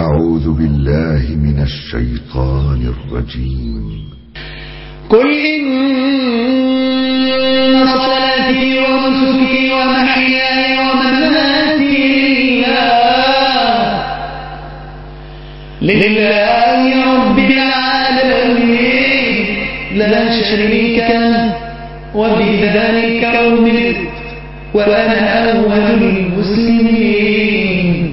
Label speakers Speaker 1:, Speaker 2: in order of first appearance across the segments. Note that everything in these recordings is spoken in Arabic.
Speaker 1: أعوذ بالله من الشيطان الرجيم.
Speaker 2: قل إن صلاتي ونسكي ومحياي ومماتي لله رب العالمين لا شريك له وبذلك أمرت وأنا أول المسلمين.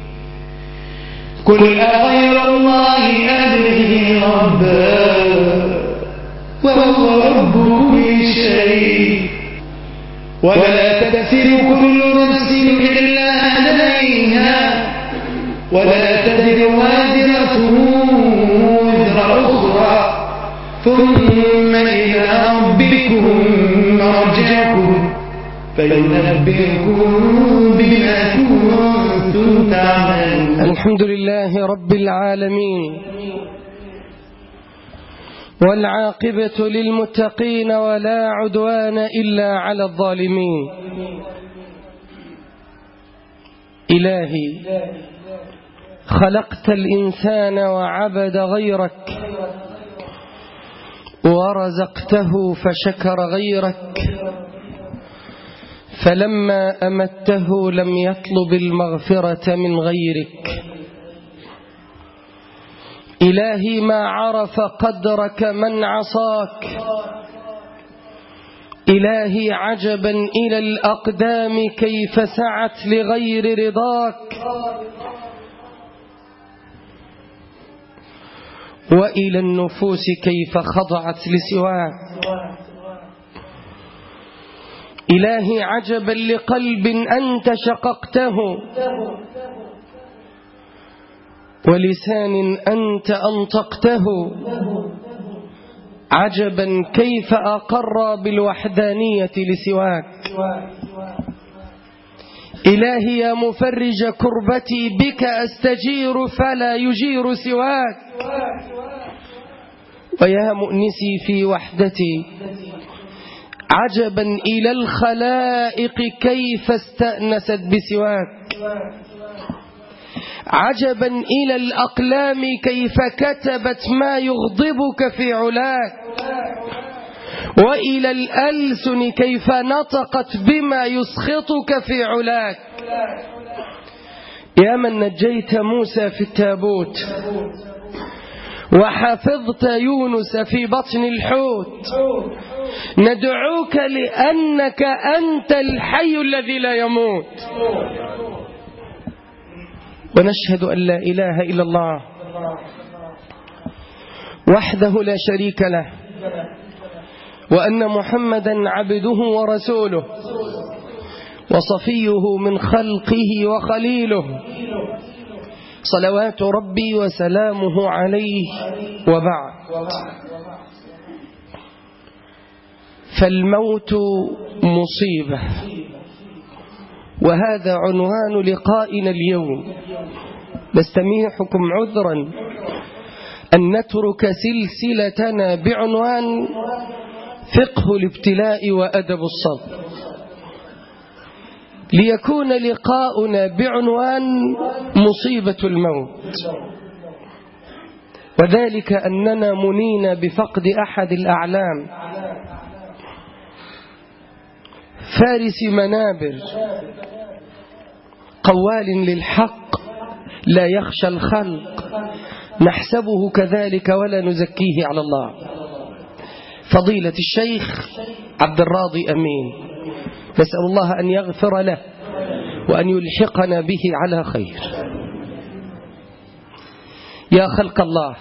Speaker 2: قل أغير الله أبغي ربا وهو رب كل شيء ولا تكسب كل نفس إلا عليها ولا تزر وازرة وزر أخرى ثم إلى ربكم مرجعكم فينبئكم بما كنتم تعملون.
Speaker 3: الحمد لله رب العالمين والعاقبة للمتقين ولا عدوان إلا على الظالمين. إلهي خلقت الإنسان وعبد غيرك ورزقته فشكر غيرك فلما أمته لم يطلب المغفرة من غيرك. إلهي ما عرف قدرك من عصاك. إلهي عجبا إلى الأقدام كيف سعت لغير رضاك وإلى النفوس كيف خضعت لسواك. إلهي عجبا لقلب أنت شققته ولسان أنت أنطقته عجبا كيف أقر بالوحدانية لسواك. إلهي يا مفرج كربتي بك أستجير فلا يجير سواك ويا مؤنسي في وحدتي عجبا إلى الخلائق كيف استأنست بسواك. عجبا إلى الأقلام كيف كتبت ما يغضبك في علاك وإلى الألسن كيف نطقت بما يسخطك في علاك. يا من نجيت موسى في التابوت وحفظت يونس في بطن الحوت ندعوك لأنك أنت الحي الذي لا يموت ونشهد أن لا إله إلا الله وحده لا شريك له وأن محمدا عبده ورسوله وصفيه من خلقه وخليله صلوات ربي وسلامه عليه. وبعد، فالموت مصيبة وهذا عنوان لقائنا اليوم. نستميحكم عذرا أن نترك سلسلتنا بعنوان فقه الابتلاء وأدب الصبر ليكون لقاؤنا بعنوان مصيبة الموت، وذلك أننا منينا بفقد أحد الأعلام فارس منابر قوال للحق لا يخشى الخلق نحسبه كذلك ولا نزكيه على الله، فضيلة الشيخ عبد الراضي أمين، نسأل الله أن يغفر له وأن يلحقنا به على خير. يا خلق الله،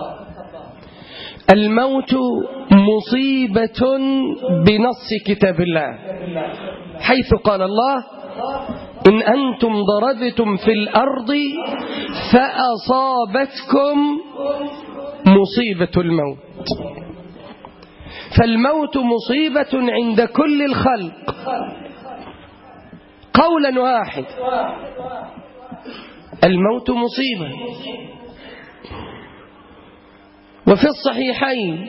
Speaker 3: الموت مصيبة بنص كتاب الله، حيث قال الله: إن أنتم ضربتم في الأرض فأصابتكم مصيبة الموت. فالموت مصيبة عند كل الخلق قولا واحد، الموت مصيبة. وفي الصحيحين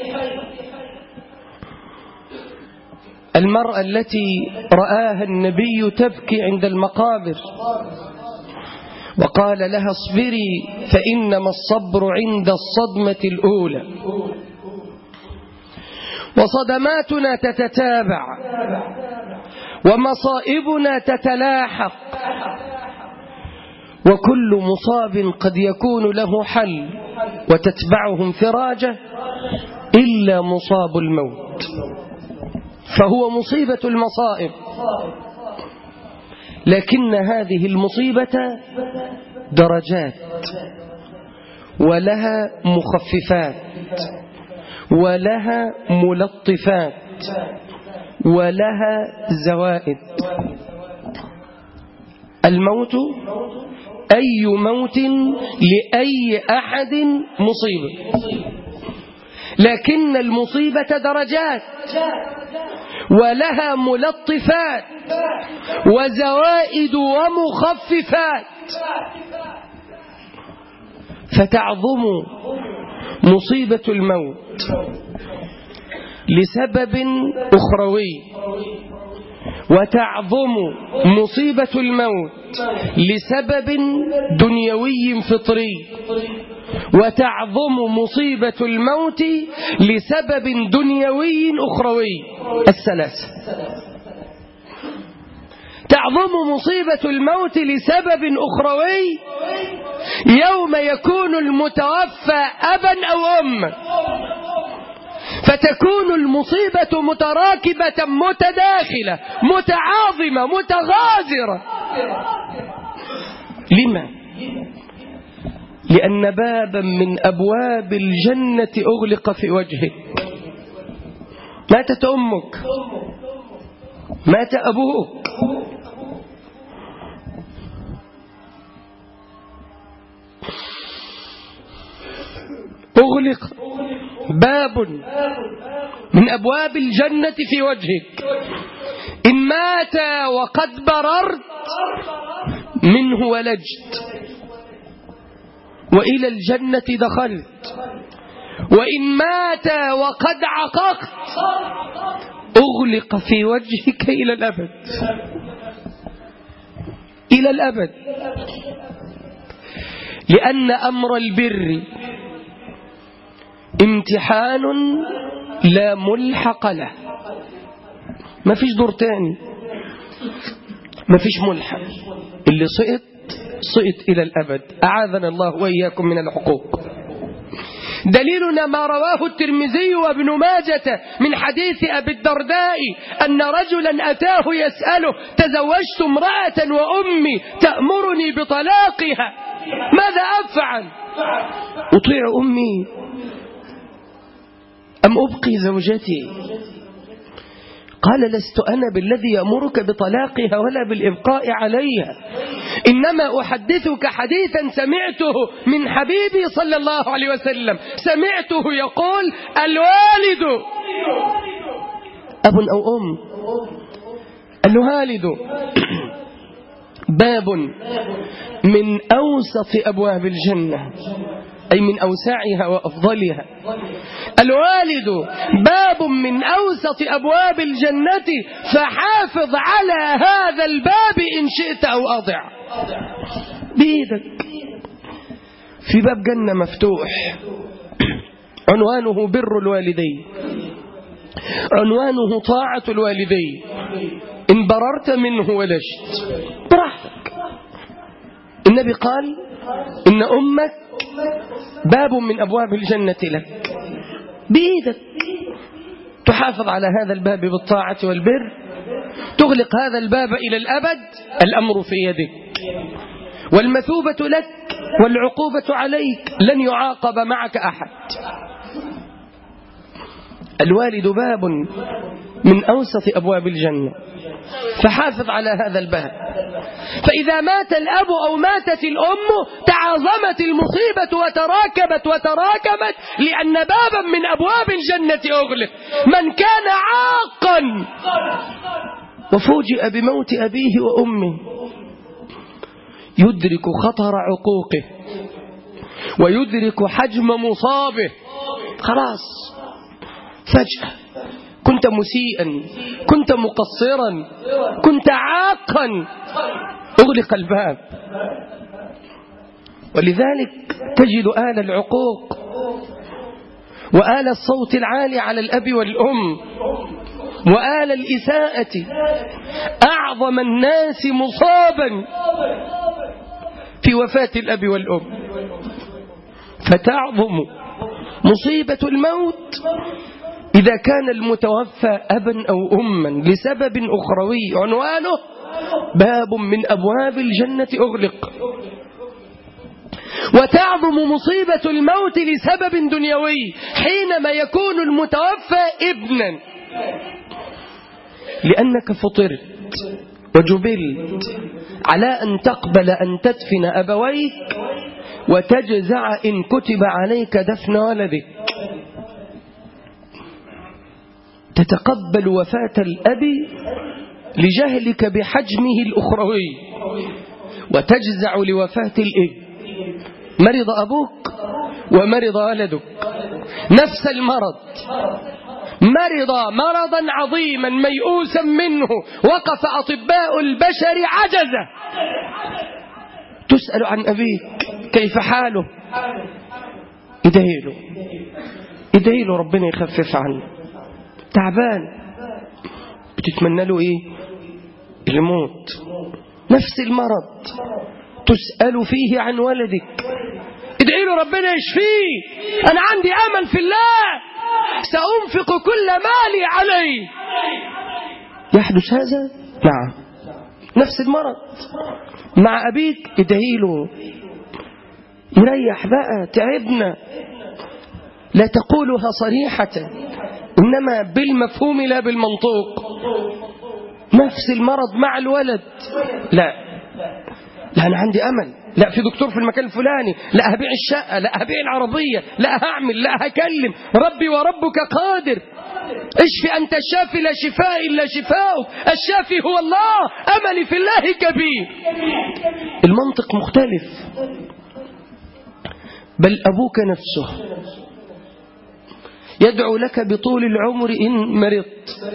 Speaker 3: المرأة التي رآها النبي تبكي عند المقابر وقال لها اصبري فإنما الصبر عند الصدمة الأولى. وصدماتنا تتتابع ومصائبنا تتلاحق، وكل مصاب قد يكون له حل وتتبعه انفراجة إلا مصاب الموت، فهو مصيبة المصائب. لكن هذه المصيبة درجات، ولها مخففات، ولها ملطفات، ولها زوائد. الموت أي موت لأي أحد مصيبة، لكن المصيبة درجات ولها ملطفات وزوائد ومخففات. فتعظم مصيبة الموت لسبب أخروي، وتعظم مصيبة الموت لسبب دنيوي فطري، وتعظم مصيبة الموت لسبب دنيوي أخروي. الثلاثة. تعظم مصيبة الموت لسبب أخروي يوم يكون المتوفى أبا أو أما، فتكون المصيبة متراكبة متداخلة متعاظمة متغازرة. لما؟ لأن بابا من أبواب الجنة أغلق في وجهك. ماتت أمك، مات أبوك، أغلق باب من أبواب الجنة في وجهك. إن مات وقد بررت منه ولجت وإلى الجنة دخلت، وإن مات وقد عققت أغلق في وجهك إلى الأبد، إلى الأبد. لأن أمر البر امتحان لا ملحق له، ما فيش دور تاني، ما فيش ملحق. اللي سقط إلى الأبد. أعاذنا الله وإياكم من الحقوق. دليلنا ما رواه الترمذي وابن ماجة من حديث أبي الدرداء أن رجلا أتاه يسأله تزوجت امرأة وأمي تأمرني بطلاقها، ماذا أفعل؟ أطيع أمي أم أبقي زوجتي؟ قال لست أنا بالذي يأمرك بطلاقها ولا بالإبقاء عليها، إنما أحدثك حديثا سمعته من حبيبي صلى الله عليه وسلم، سمعته يقول الوالد أب أو أم، الوالد باب من أوسط أبواب الجنة، أي من أوسعها وأفضلها. الوالد باب من أوسط أبواب الجنة، فحافظ على هذا الباب إن شئت أو أضع بإيدك. في باب جنة مفتوح عنوانه بر الوالدين، عنوانه طاعة الوالدين. إن بررت منه ولجت براحتك. النبي قال إن أمك باب من أبواب الجنة لك، بإيدك تحافظ على هذا الباب بالطاعة والبر، تغلق هذا الباب إلى الأبد. الأمر في يدك، والمثوبة لك والعقوبة عليك، لن يعاقب معك أحد. الوالد باب من أوسط أبواب الجنة، فحافظ على هذا الباب. فإذا مات الأب أو ماتت الأم تعاظمت المصيبة وتراكمت لأن بابا من أبواب الجنة أغلق. من كان عاقا وفوجئ بموت أبيه وأمه يدرك خطر عقوقه ويدرك حجم مصابه. خلاص فجأة كنت مسيئا، كنت مقصرا، كنت عاقا، أغلق الباب. ولذلك تجد آل العقوق وآل الصوت العالي على الأب والأم وآل الإساءة أعظم الناس مصابا في وفاة الأب والأم. فتعظم مصيبة الموت إذا كان المتوفى أبا أو أما لسبب أخروي عنوانه باب من أبواب الجنة أغلق. وتعظم مصيبة الموت لسبب دنيوي حينما يكون المتوفى ابنا، لأنك فطرت وجبلت على أن تقبل أن تدفن أبويك وتجزع إن كتب عليك دفن ولدك. تتقبل وفاة الأب لجهلك بحجمه الأخروي وتجزع لوفاة الابن. مرض أبوك ومرض ولدك نفس المرض، مرض مرضا عظيما ميؤوسا منه، وقف أطباء البشر عجزة. تسأل عن أبيك كيف حاله؟ ادعي له ربنا يخفف عنه. تعبان بتتمنى له ايه؟ الموت. نفس المرض تسأل فيه عن ولدك، ادعي له ربنا يشفيه. أنا عندي أمل في الله، سأنفق كل مالي عليه. يحدث هذا؟ نعم. نفس المرض مع أبيك، ادعي له يريح بقى، تعبنا. لا تقولها صريحة، إنما بالمفهوم لا بالمنطوق. نفس المرض مع الولد، لا أنا عندي أمل، لا في دكتور في المكان الفلاني، لا هبيع الشقة، لا هبيع العربية، لا هعمل، لا هكلم. ربي وربك قادر. اشفي أنت الشافي لا شفاء إلا شفاؤك، الشافي هو الله، أملي في الله كبير. المنطق مختلف. بل أبوك نفسه يدعو لك بطول العمر إن مرضت،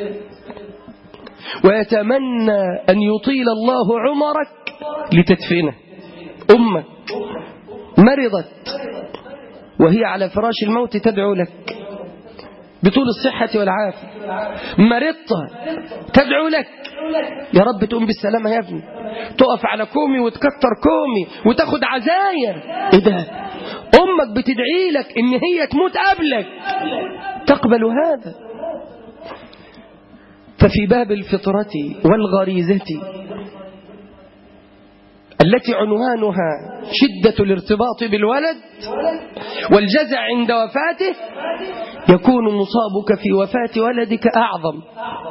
Speaker 3: ويتمنى أن يطيل الله عمرك لتدفنه. أمك مرضت وهي على فراش الموت تدعو لك بطول الصحة والعافية. مرضت تدعو لك يا رب تقوم بالسلامة يا ابني، تقف على كومي وتكتر كومي وتاخد عزاير. ايه ده؟ أمك بتدعي لك إن هي تموت قبلك، تقبل هذا. ففي باب الفطرة والغريزة التي عنوانها شدة الارتباط بالولد والجزع عند وفاته، يكون مصابك في وفاة ولدك أعظم.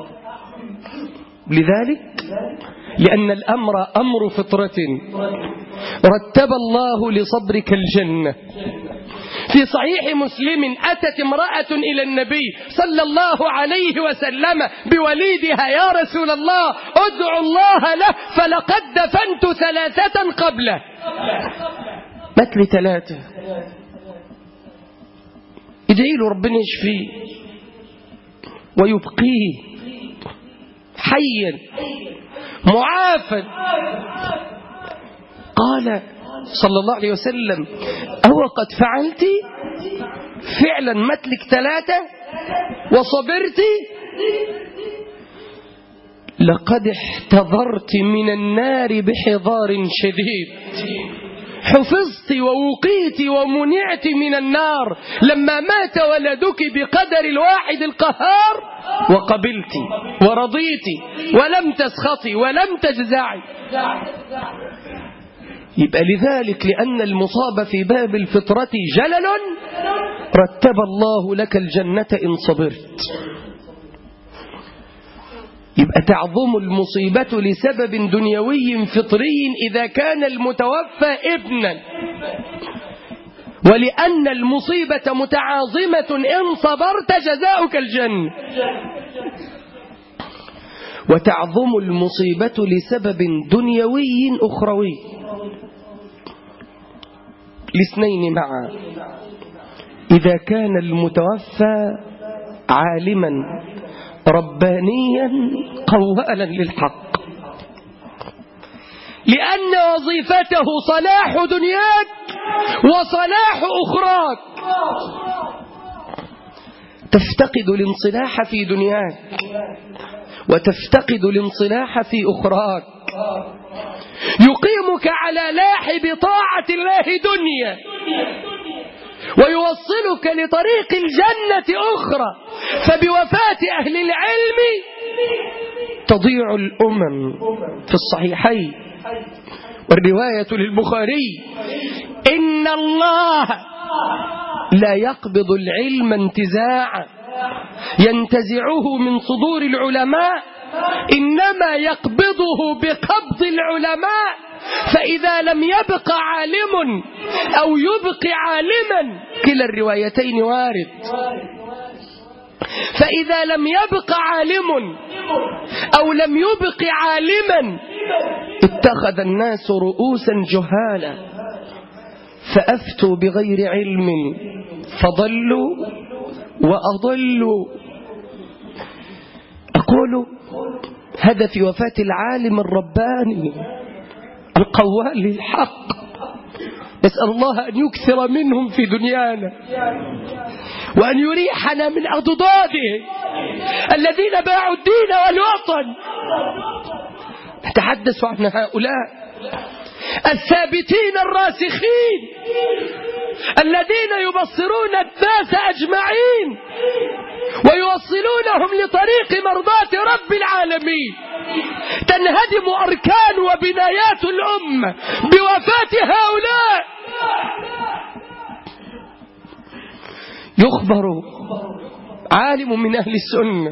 Speaker 3: لذلك لأن الأمر أمر فطرة رتب الله لصبرك الجنة. في صحيح مسلم أتت امرأة إلى النبي صلى الله عليه وسلم بوليدها: يا رسول الله ادعو الله له فلقد دفنت 3 قبله. مات لي 3. ادعي له ربنا يشفيه ويبقيه حيا معافا. قال صلى الله عليه وسلم: أو قد فعلت؟ فعلا متلك 3 وصبرت؟ لقد احتضرت من النار بحضار شديد، حفظت ووقيت ومنعت من النار لما مات ولدك بقدر الواحد القهار، وقبلت ورضيت ولم تسخطي ولم تجزعي. يبقى لذلك لأن المصاب في باب الفطرة جلل رتب الله لك الجنة إن صبرت. يبقى تعظم المصيبة لسبب دنيوي فطري إذا كان المتوفى ابنا، ولأن المصيبة متعاظمة إن صبرت جزاؤك الجنة. وتعظم المصيبة لسبب دنيوي أخروي، الاثنين معا. إذا كان المتوفى عالما ربانيا قوالا للحق، لأن وظيفته صلاح دنياك وصلاح أخراك. تفتقد الانصلاح في دنياك وتفتقد الانصلاح في أخراك. يقيمك على لاحب طاعة الله دنيا ويوصلك لطريق الجنة أخرى. فبوفاة أهل العلم تضيع الأمم. في الصحيحين والرواية للبخاري: إن الله لا يقبض العلم انتزاعا ينتزعه من صدور العلماء، إنما يقبضه بقبض العلماء. فإذا لم يبق عالم أو يبق عالما، كلا الروايتين وارد، فإذا لم يبق عالم أو لم يبق عالما اتخذ الناس رؤوسا جهالا فأفتوا بغير علم فضلوا وأضلوا. أقول هذا في وفاة العالم الرباني القوال للحق. نسأل الله أن يكثر منهم في دنيانا وأن يريحنا من أضداده الذين باعوا الدين والوطن. نتحدث عن هؤلاء الثابتين الراسخين الذين يبصرون الناس أجمعين ويوصلونهم لطريق مرضاة رب العالمين. تنهدم أركان وبنايات الأمة بوفاة هؤلاء. يخبر عالم من أهل السنة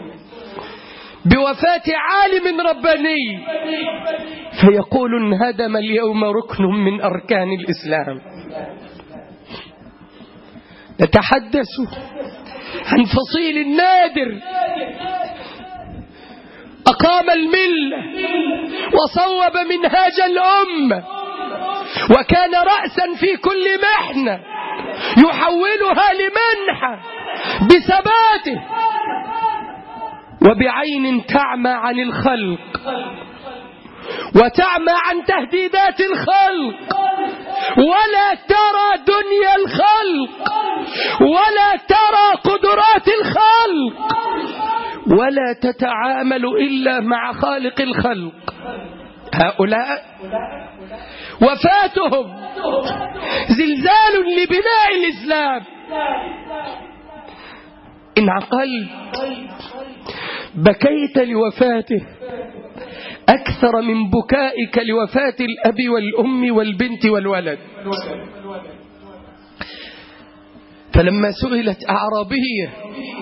Speaker 3: بوفاة عالم رباني فيقول: انهدم اليوم ركن من أركان الإسلام. نتحدث عن فصيل نادر أقام الملة وصوب منهاج الأمة وكان رأسا في كل محنة يحولها لمنحة بثباته وبعين تعمى عن الخلق وتعمى عن تهديدات الخلق ولا ترى دنيا الخلق ولا ترى قدرات الخلق ولا تتعامل إلا مع خالق الخلق. هؤلاء وفاتهم زلزال لبناء الإسلام. إن عقلت بكيت لوفاته أكثر من بكائك لوفاة الأب والأم والبنت والولد. فلما سئلت أعرابية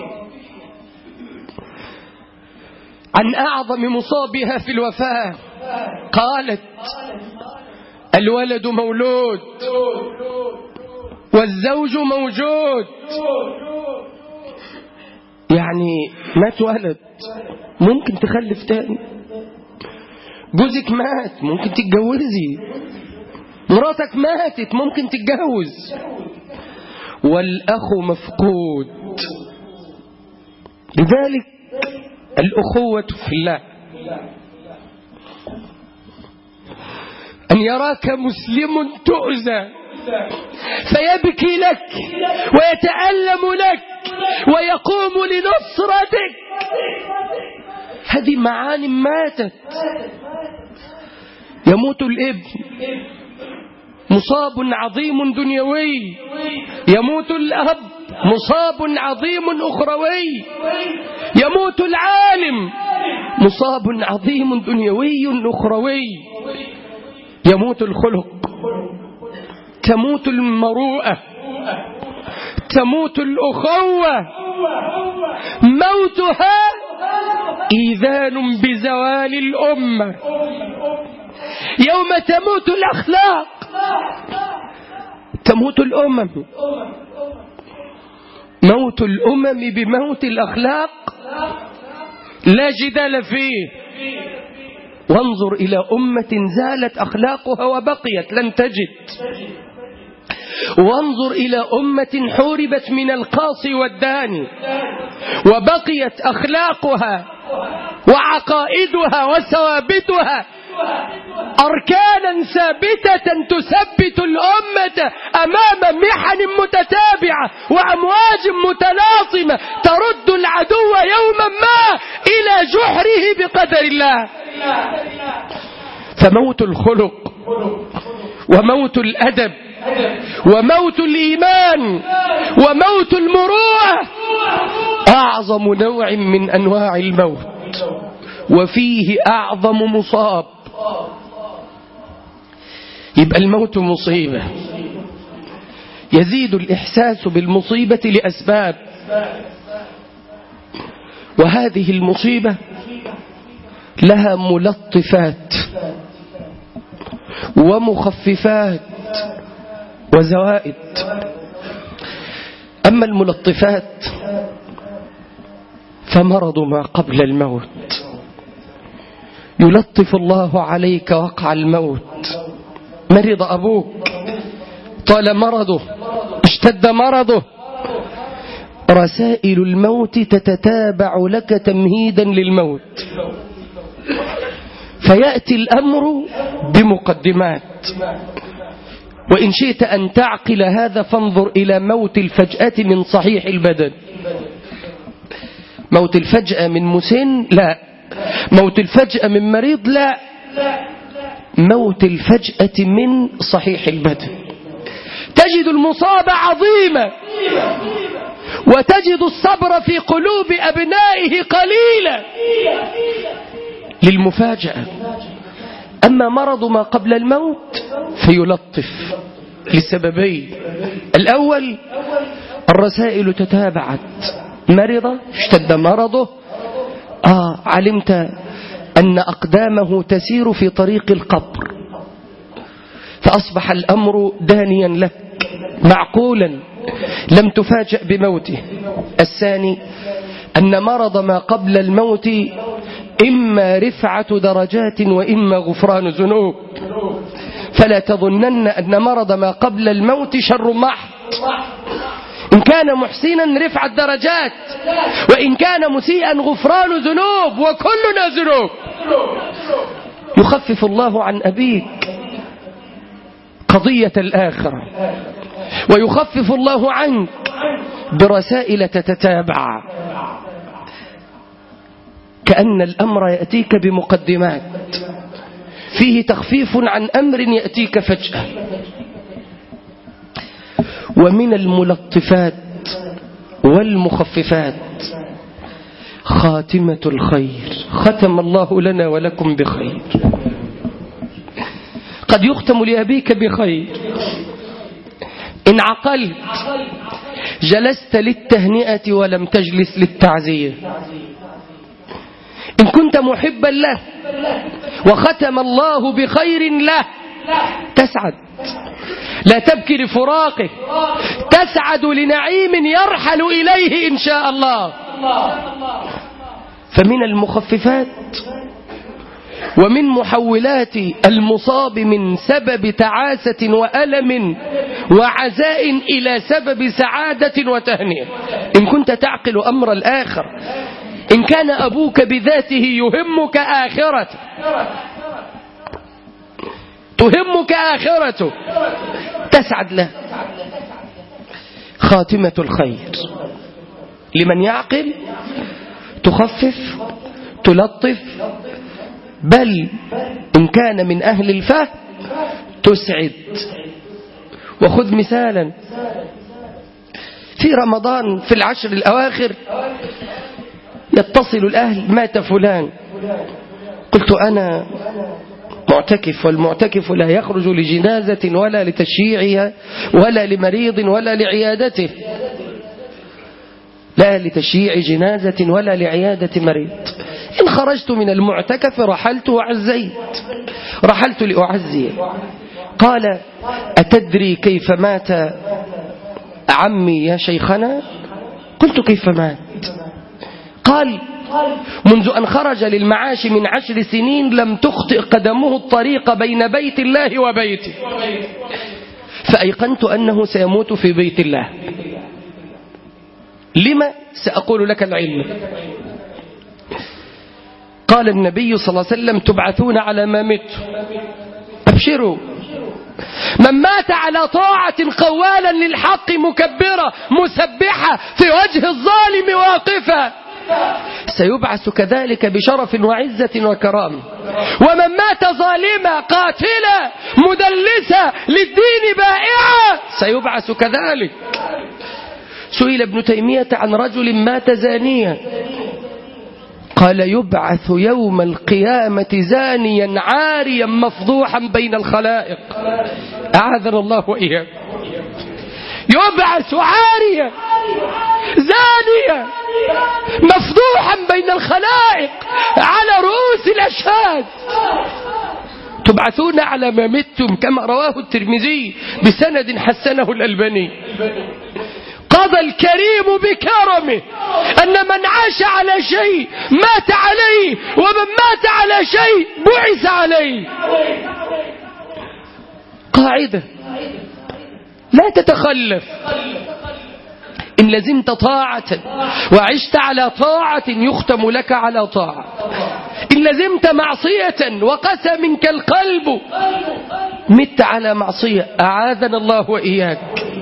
Speaker 3: عن أعظم مصابها في الوفاة قالت: الولد مولود والزوج موجود. يعني مات ولد ممكن تخلف تاني، جوزك مات ممكن تتجوزي، مراتك ماتت ممكن تتجوز، والأخ مفقود. لذلك الأخوة في الله أن يراك مسلم تؤذى فيبكي لك ويتألم لك ويقوم لنصرتك. هذه معاني ماتت. يموت الابن مصاب عظيم دنيوي، يموت الأب مصاب عظيم أخروي، يموت العالم مصاب عظيم دنيوي أخروي، يموت الخلق، تموت المروءة، تموت الأخوة. موتها إيذان بزوال الأمة. يوم تموت الأخلاق تموت الأمم. موت الأمم بموت الأخلاق لا جدال فيه. وانظر إلى أمة زالت أخلاقها وبقيت لن تجد. وانظر إلى أمة حوربت من القاصي والداني وبقيت أخلاقها وعقائدها وثوابتها أركانا ثابتة تثبت الأمة أمام محن متتابعة وأمواج متلاطمة ترد العدو يوما ما إلى جحره بقدر الله. فموت الخلق وموت الأدب وموت الإيمان وموت المروءة أعظم نوع من أنواع الموت، وفيه أعظم مصاب. يبقى الموت مصيبة، يزيد الإحساس بالمصيبة لأسباب، وهذه المصيبة لها ملطفات ومخففات وزوائد. أما الملطفات فمرض ما قبل الموت، يلطف الله عليك وقع الموت. مرض أبوك، طال مرضه، اشتد مرضه، رسائل الموت تتتابع لك تمهيدا للموت، فيأتي الأمر بمقدمات. وإن شئت أن تعقل هذا فانظر إلى موت الفجأة من صحيح البدن. موت الفجأة من مسن لا، موت الفجأة من مريض لا، موت الفجأة من صحيح البدن. تجد المصاب عظيمة وتجد الصبر في قلوب أبنائه قليلا للمفاجأة. أما مرض ما قبل الموت فيلطف لسببين: الأول الرسائل تتابعت، مرض اشتد مرضه، علمت أن أقدامه تسير في طريق القبر، فأصبح الأمر دانيا لك معقولا، لم تفاجأ بموته. الثاني أن مرض ما قبل الموت إما رفعة درجات وإما غفران ذنوب، فلا تظنن أن مرض ما قبل الموت شر محض. إن كان محسنا رفعة درجات، وإن كان مسيئا غفران ذنوب، وكلنا ذنوب. يخفف الله عن أبيك قضية الآخرة، ويخفف الله عنك برسائل تتتابع، كأن الأمر يأتيك بمقدمات، فيه تخفيف عن أمر يأتيك فجأة. ومن الملطفات والمخففات خاتمة الخير. ختم الله لنا ولكم بخير. قد يختم لأبيك بخير إن عقلت جلست للتهنئة ولم تجلس للتعزية. إن كنت محبا له وختم الله بخير له تسعد، لا تبكي لفراقه، تسعد لنعيم يرحل إليه إن شاء الله. فمن المخففات ومن محولات المصاب من سبب تعاسة وألم وعزاء إلى سبب سعادة وتهنئة. إن كنت تعقل أمر الآخر، إن كان أبوك بذاته يهمك آخرته، تهمك آخرته، تسعد له. خاتمة الخير لمن يعقل تخفف تلطف، بل إن كان من أهل الفهم تسعد. وخذ مثالا في رمضان في العشر الأواخر يتصل الأهل: مات فلان. قلت أنا معتكف، والمعتكف لا يخرج لجنازة ولا لتشييعها ولا لمريض ولا لعيادته، لا لتشييع جنازة ولا لعيادة مريض. إن خرجت من المعتكف رحلت وعزيت، رحلت لأعزي. قال: أتدري كيف مات عمي يا شيخنا؟ قلت: كيف مات؟ قال: منذ أن خرج للمعاش من 10 سنين لم تخطئ قدمه الطريق بين بيت الله وبيته، فأيقنت أنه سيموت في بيت الله. لما؟ سأقول لك العلم. قال النبي صلى الله عليه وسلم تبعثون على ما متوا، أبشروا. من مات على طاعة قوالا للحق مكبرة مسبحة في وجه الظالم واقفة سيبعث كذلك بشرف وعزة وكرامة. ومن مات ظالما قاتلا مدلسا للدين بائعا سيبعث كذلك. سئل ابن تيمية عن رجل مات زانيا قال يبعث يوم القيامة زانيا عاريا مفضوحا بين الخلائق، أعاذنا الله وإياه. يبعث عاريا زانيا مفضوحا بين الخلائق على رؤوس الأشهاد. تبعثون على ما متم كما رواه الترمذي بسند حسنه الألباني. قضى الكريم بكرمه أن من عاش على شيء مات عليه، ومن مات على شيء بعث عليه. قاعدة لا تتخلف. إن لزمت طاعة وعشت على طاعة يختم لك على طاعة. إن لزمت معصية وقسى منك القلب مت على معصية، أعاذنا الله وإياك.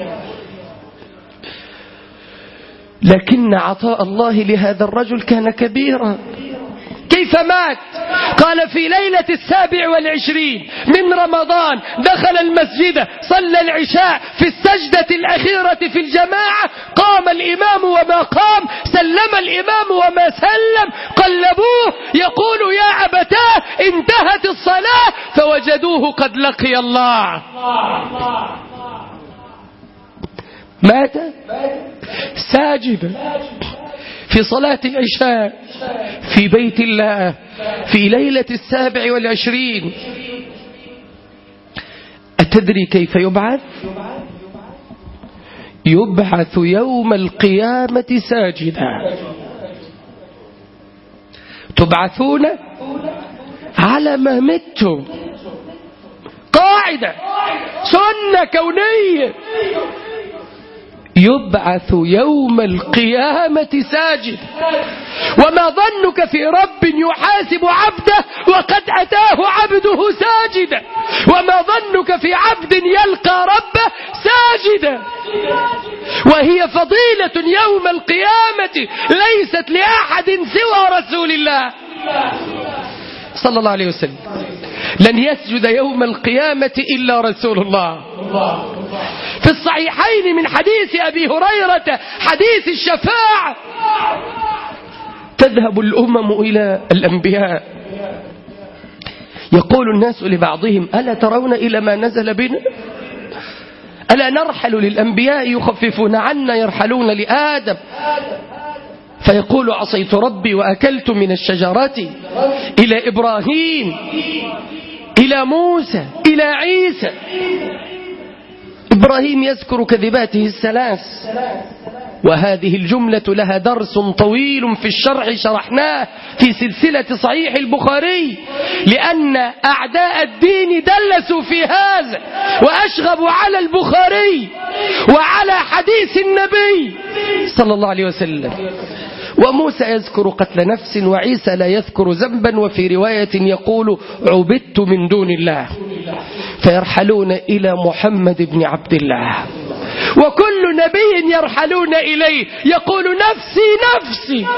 Speaker 3: لكن عطاء الله لهذا الرجل كان كبيرا. كيف مات؟ قال في ليلة 27 من رمضان دخل المسجد صلى العشاء في السجدة الأخيرة في الجماعة، قام الإمام وما قام، سلم الإمام وما سلم، قلبوه يقول يا أبتاه انتهت الصلاة فوجدوه قد لقي الله. مات ساجدا في صلاة العشاء في بيت الله في ليلة 27. أتدري كيف يبعث؟ يبعث يوم القيامة ساجدا. تبعثون على ما متم. قاعدة سنة كونية. يبعث يوم القيامة ساجد. وما ظنك في رب يحاسب عبده وقد أتاه عبده ساجدا؟ وما ظنك في عبد يلقى ربه ساجدا؟ وهي فضيلة يوم القيامة ليست لأحد سوى رسول الله صلى الله عليه وسلم. لن يسجد يوم القيامة إلا رسول الله. في الصحيحين من حديث أبي هريرة حديث الشفاعة تذهب الأمم إلى الأنبياء يقول الناس لبعضهم ألا ترون إلى ما نزل بنا؟ ألا نرحل للأنبياء يخففون عنا يرحلون لآدم؟ فيقول عصيت ربي وأكلت من الشجرة إلى إبراهيم إلى موسى إلى عيسى. إبراهيم يذكر كذباته الثلاث، وهذه الجملة لها درس طويل في الشرح شرحناه في سلسلة صحيح البخاري، لأن أعداء الدين دلسوا في هذا وأشغبوا على البخاري وعلى حديث النبي صلى الله عليه وسلم. وموسى يذكر قتل نفس وعيسى لا يذكر ذنبا، وفي رواية يقول عبدت من دون الله. فيرحلون إلى محمد بن عبد الله، وكل نبي يرحلون إليه يقول نفسي نفسي.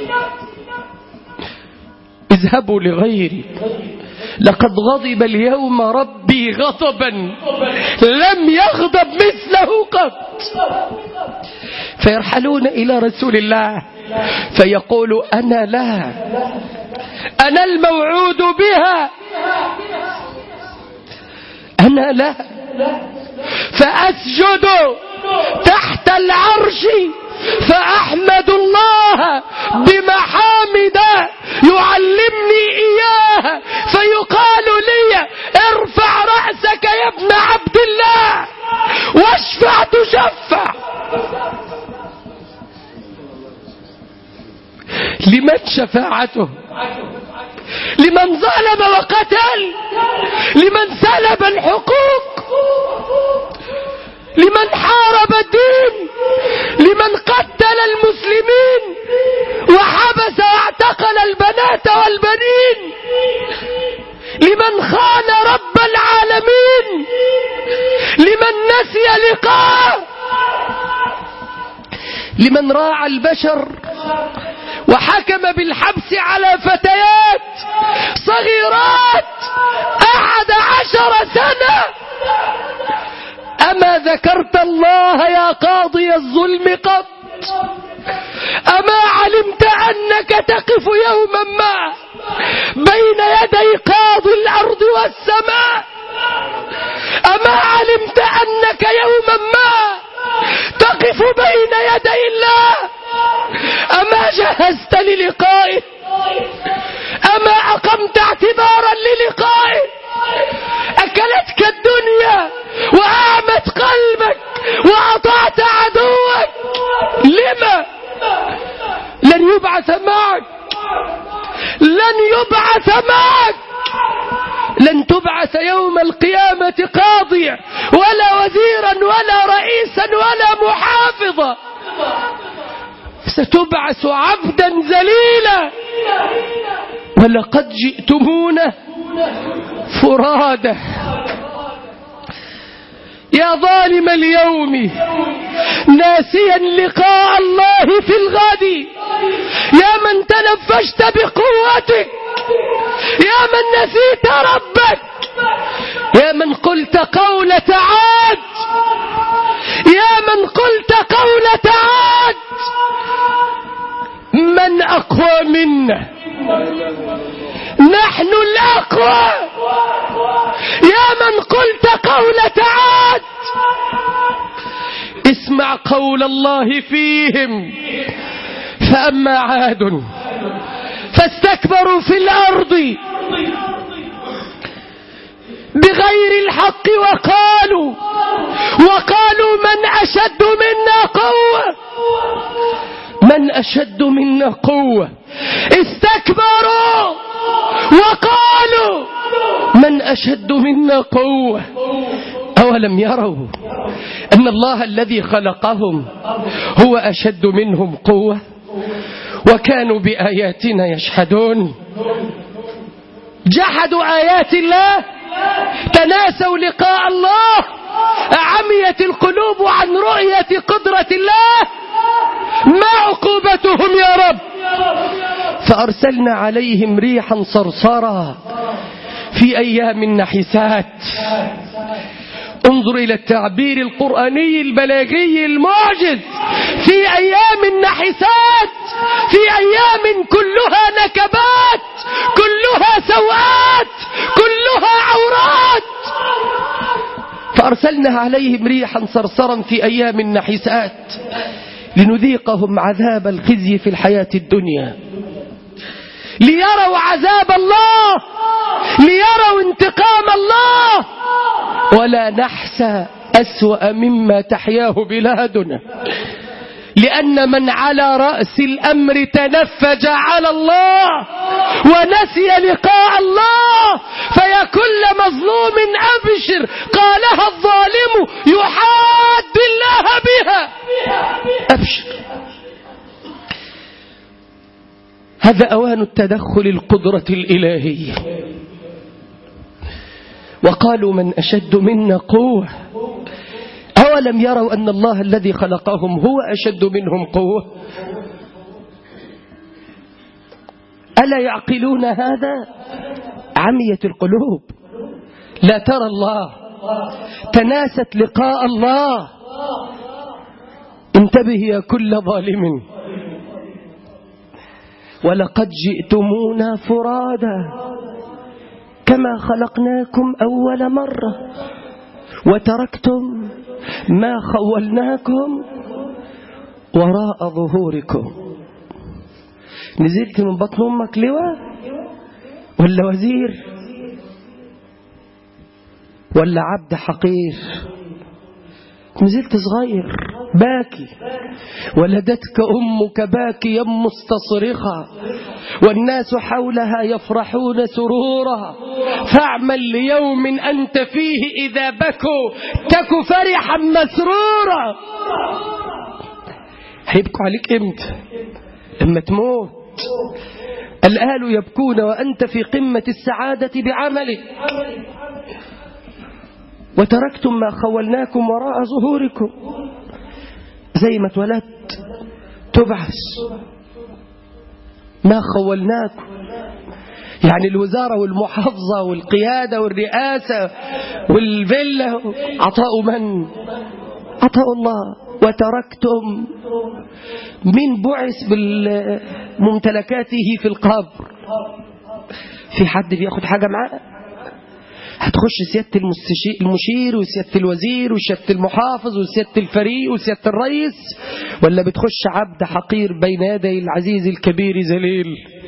Speaker 3: اذهبوا لغيري لقد غضب اليوم ربي غضبا لم يغضب مثله قط. فيرحلون إلى رسول الله فيقول أنا لها، أنا الموعود بها، أنا لها. فأسجد تحت العرش فأحمد الله بمحامد يعلمني إياها، فيقال لي ارفع رأسك يا ابن عبد الله واشفع تشفع. لمن شفاعته؟ لمن ظلم وقتل، لمن سلب الحقوق، لمن حارب الدين، لمن قتل المسلمين وحبس واعتقل البنات والبنين، لمن خان رب العالمين، لمن نسي لقاءه، لمن راعى البشر وحكم بالحبس على فتيات صغيرات 11 سنة. أما ذكرت الله يا قاضي الظلم قط؟ أما علمت أنك تقف يوما ما بين يدي قاضي الأرض والسماء؟ أما علمت أنك يوما ما تقف بين يدي الله؟ أما جهزت للقائه؟ أما أقمت اعتبارا للقائه؟ أكلتك الدنيا وأعمت قلبك وأطعت عدوك. لما؟ لن يبعث معك، لن يبعث معك، لن تبعث يوم القيامة قاضيا ولا وزيرا ولا رئيسا ولا محافظا، ستبعث عبدا ذليلا. ولقد جئتمونا فرادى. يا ظالم اليوم ناسيا لقاء الله في الغد، يا من تنفشت بقوتك، يا من نسيت ربك، يا من قلت قولة عاد، يا من قلت قولة عاد: من أقوى منا؟ نحن الأقوى. يا من قلت قولة عاد: اسمع قول الله فيهم: فأما عاد فاستكبروا في الأرض بغير الحق وقالوا من أشد منا قوة، من أشد منا قوة. استكبروا وقالوا من أشد منا قوة. أولم يروا أن الله الذي خلقهم هو أشد منهم قوة؟ وكانوا بآياتنا يجحدون. جحدوا آيات الله، تناسوا لقاء الله، عميت القلوب عن رؤية قدرة الله. ما عقوبتهم يا رب؟ فأرسلنا عليهم ريحا صرصرا في أيام نحسات. انظر إلى التعبير القرآني البلاغي المعجز: في أيام نحسات، في أيام كلها نكبات، كلها سوءات، كلها عورات. فأرسلنا عليهم ريحا صرصرا في أيام نحسات لنذيقهم عذاب الخزي في الحياة الدنيا، ليروا عذاب الله، ليروا انتقام الله. ولا نحسى أسوأ مما تحياه بلادنا، لأن من على رأس الأمر تنفج على الله ونسي لقاء الله. فيا كل مظلوم أبشر، قالها الظالم يحاد الله بها. أبشر، هذا أوان التدخل القدرة الإلهية. وقالوا من أشد منا قوة. أولم يروا أن الله الذي خلقهم هو أشد منهم قوة؟ ألا يعقلون هذا؟ عميت القلوب، لا ترى الله، تناست لقاء الله. انتبه يا كل ظالم، ولقد جئتمونا فرادا كما خلقناكم أول مرة وتركتم ما خولناكم وراء ظهوركم. نزلت من بطن أمك لواء ولا وزير ولا عبد حقير؟ نزلت صغير باكي، ولدتك أمك باكيا مستصرخا والناس حولها يفرحون سرورا. فاعمل ليوم أنت فيه إذا بكوا تك فرحا مسرورا. هيبكوا عليك امتى؟ لما تموت. الأهل يبكون وأنت في قمة السعادة بعملك، وتركتم ما خولناكم وراء ظهوركم. زي ما اتولدت تبعث، ما خولناكم، يعني الوزارة والمحافظة والقيادة والرئاسة والفيلا عطاء من؟ عطاء الله. وتركتم من بعث بممتلكاته في القبر. في حد بياخد حاجة معاه؟ هتخش سيادة المشير وسيادة الوزير وسيادة المحافظ وسيادة الفريق وسيادة الرئيس، ولا بتخش عبد حقير بين يدي العزيز الكبير ذليل؟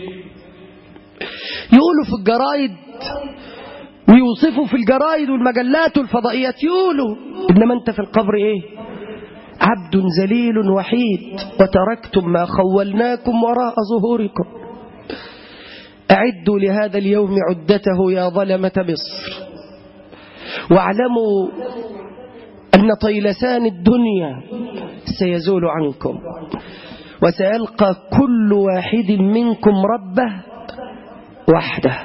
Speaker 3: يقولوا في الجرايد ويوصفوا في الجرايد والمجلات والفضائيات، يقولوا، إنما أنت في القبر إيه؟ عبد ذليل وحيد. وتركتم ما خولناكم وراء ظهوركم. أعدوا لهذا اليوم عدته يا ظلمة مصر، واعلموا أن طيلسان الدنيا سيزول عنكم، وسيلقى كل واحد منكم ربه وحده.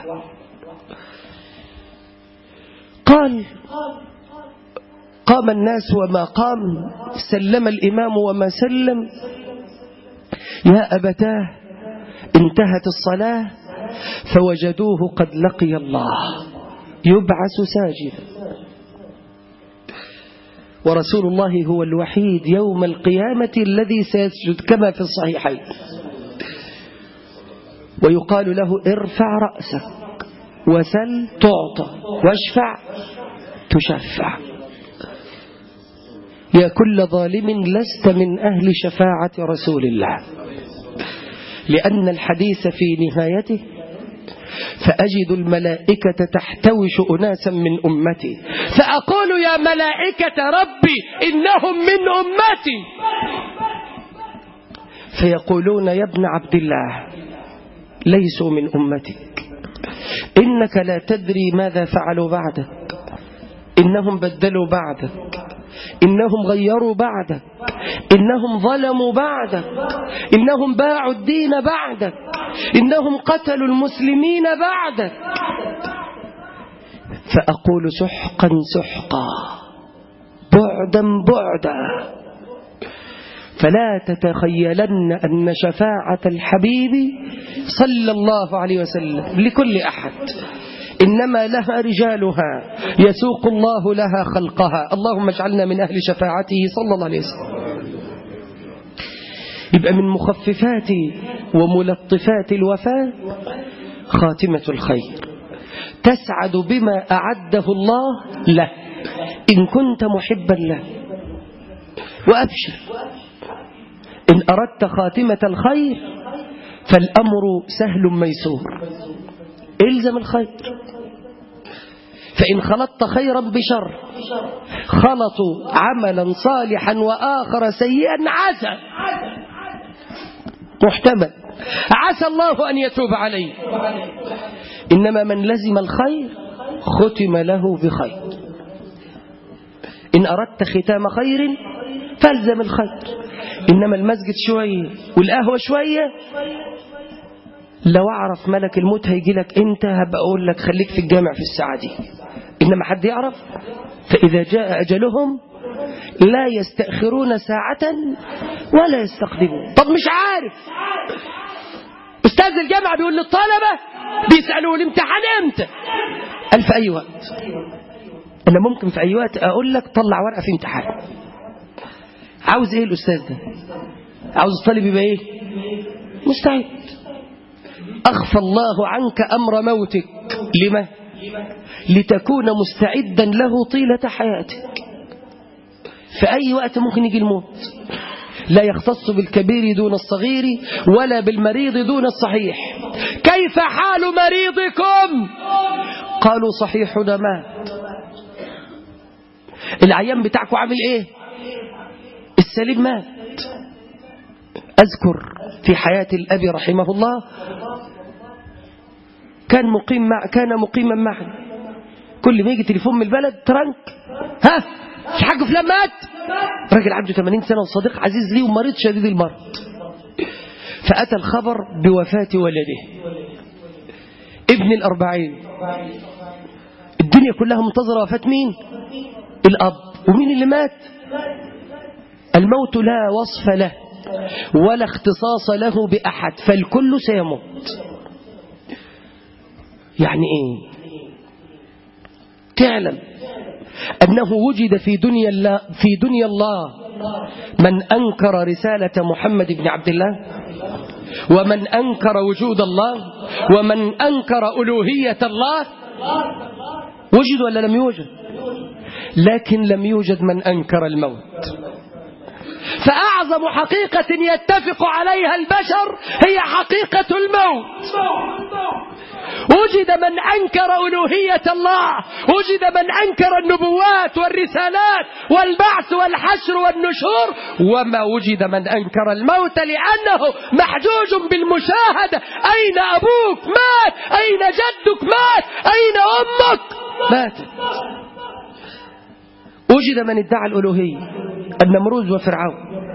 Speaker 3: قام الناس وما قام، سلم الإمام وما سلم. يا أبتاه انتهت الصلاة فوجدوه قد لقي الله يبعث ساجدا. ورسول الله هو الوحيد يوم القيامة الذي سيسجد كما في الصحيحين، ويقال له ارفع رأسك وسل تعطى واشفع تشفع. يا كل ظالم لست من أهل شفاعة رسول الله، لأن الحديث في نهايته فأجد الملائكة تحتوش أناسا من أمتي فأقول يا ملائكة ربي إنهم من أمتي، فيقولون يا ابن عبد الله ليسوا من أمتك، إنك لا تدري ماذا فعلوا بعدك، إنهم بدلوا بعدك، إنهم غيروا بعدك، إنهم ظلموا بعدك، إنهم باعوا الدين بعدك، إنهم قتلوا المسلمين بعدك. فأقول سحقا سحقا بعدا بعدا. فلا تتخيلن أن شفاعة الحبيب صلى الله عليه وسلم لكل أحد، إنما لها رجالها يسوق الله لها خلقها. اللهم اجعلنا من أهل شفاعته صلى الله عليه وسلم. يبقى من مخففات وملطفات الوفاة خاتمة الخير، تسعد بما أعده الله له إن كنت محبا له. وأبشر، إن أردت خاتمة الخير فالأمر سهل ميسور، إلزم الخير. فإن خلطت خيرا بشر خلطوا عملا صالحا وآخر سيئا عسى محتمل، عسى الله أن يتوب عليه. إنما من لزم الخير ختم له بخير. إن أردت ختام خير فالزم الخير. إنما المسجد شوية والقهوة شوية، لو أعرف ملك الموت هيجي لك أنت هبقى أقول لك خليك في الجامع في الساعة دي، إنما حد يعرف؟ فإذا جاء أجلهم لا يستأخرون ساعة ولا يستقدمون. طب مش عارف، أستاذ الجامعة بيقول للطلبة بيسألوا الامتحان امتى؟ قال في أي وقت. أنا ممكن في أي وقت أقول لك طلع ورقة في امتحان. عاوز إيه الأستاذ ده؟ عاوز الطالب يبقى إيه؟ مستعد. أخفى الله عنك أمر موتك. لما؟ لتكون مستعدا له طيلة حياتك. في أي وقت ممكن يجي الموت، لا يختص بالكبير دون الصغير ولا بالمريض دون الصحيح. كيف حال مريضكم؟ قالوا صحيحنا مات. العيان بتاعكم عامل إيه؟ السليم مات. أذكر في حياة الأب رحمه الله كان مقيما معنا، كل ما يجي تليفون من البلد ترنك، ها مش حاج فلان مات. راجل عنده 80 سنة وصديق عزيز ليه ومريض شديد المرض، فأتى الخبر بوفاة ولده ابن 40. الدنيا كلها منتظرة وفاة مين؟ الأب. ومين اللي مات؟ الموت لا وصف له ولا اختصاص له بأحد، فالكل سيموت. يعني ايه؟ تعلم أنه وجد في دنيا الله من أنكر رسالة محمد بن عبد الله، ومن أنكر وجود الله، ومن أنكر ألوهية الله. وجد ولا لم يوجد؟ لكن لم يوجد من أنكر الموت. فأعظم حقيقة يتفق عليها البشر هي حقيقة الموت. وجد من أنكر ألوهية الله، وجد من أنكر النبوات والرسالات والبعث والحشر والنشور، وما وجد من أنكر الموت لأنه محجوج بالمشاهدة. أين أبوك؟ مات. أين جدك؟ مات. أين أمك؟ ماتت. وجد من ادعى الألوهية، النمروذ وفرعون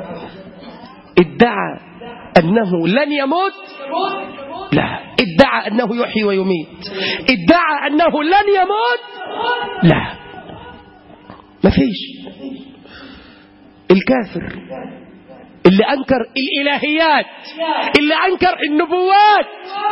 Speaker 3: ادعى أنه لن يموت، لا، ادعى أنه يحيي ويميت، ادعى أنه لن يموت، لا، ما فيش. الكافر اللي أنكر الإلهيات، اللي أنكر النبوات،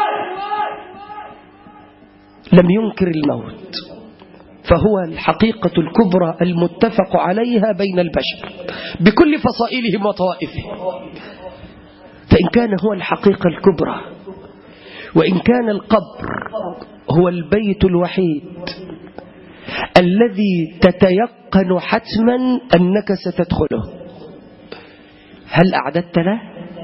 Speaker 3: لم ينكر الموت، فهو الحقيقة الكبرى المتفق عليها بين البشر بكل فصائلهم وطوائفهم. فإن كان هو الحقيقة الكبرى، وإن كان القبر هو البيت الوحيد الذي تتيقن حتما أنك ستدخله، هل أعددت له؟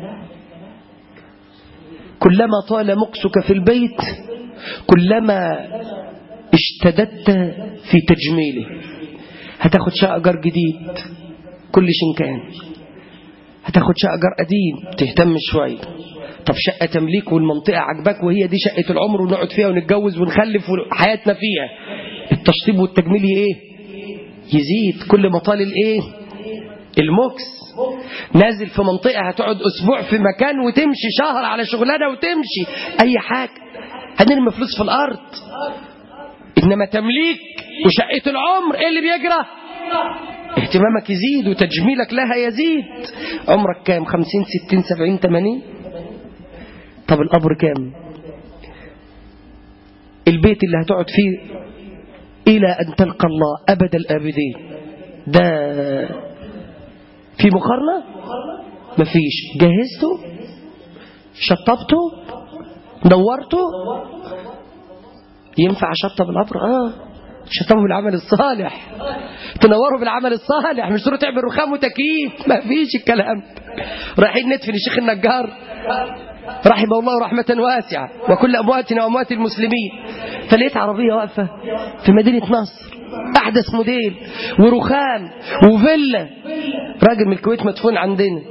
Speaker 3: كلما طال مكسك في البيت كلما اشتددت في تجميله. هتاخد شقر جديد كل شنكان، هتاخد شقر قديم تهتم شوية. طب شقة تمليك والمنطقة عجبك وهي دي شقة العمر ونقعد فيها ونتجوز ونخلف وحياتنا فيها، التشطيب والتجميل ايه؟ يزيد كل ما طال الايه؟ المكس. نازل في منطقة هتقعد أسبوع في مكان وتمشي شهر على شغلانة وتمشي أي حاجة، هنرمي فلوس في الأرض. إنما تمليك وشقة العمر إيه اللي بيجرى؟ اهتمامك يزيد وتجميلك لها يزيد. عمرك كام؟ 50 60 70 80؟ طب القبر كام؟ البيت اللي هتقعد فيه إلى أن تلقى الله أبد الآبدين، ده في مقارنة؟ مفيش. جهزته؟ شطبته؟ دورته؟ ينفع شطب القبر؟ شطبه بالعمل الصالح، تنوره بالعمل الصالح، مش تروح تعمل رخام وتكييف، ما فيش الكلام. رايحين ندفن الشيخ النجار رحمه الله رحمة واسعة وكل أمواتنا وأموات المسلمين، فلقيت عربية واقفة في مدينة نصر أحدث موديل ورخام وفيلا. راجل من الكويت مدفون عندنا،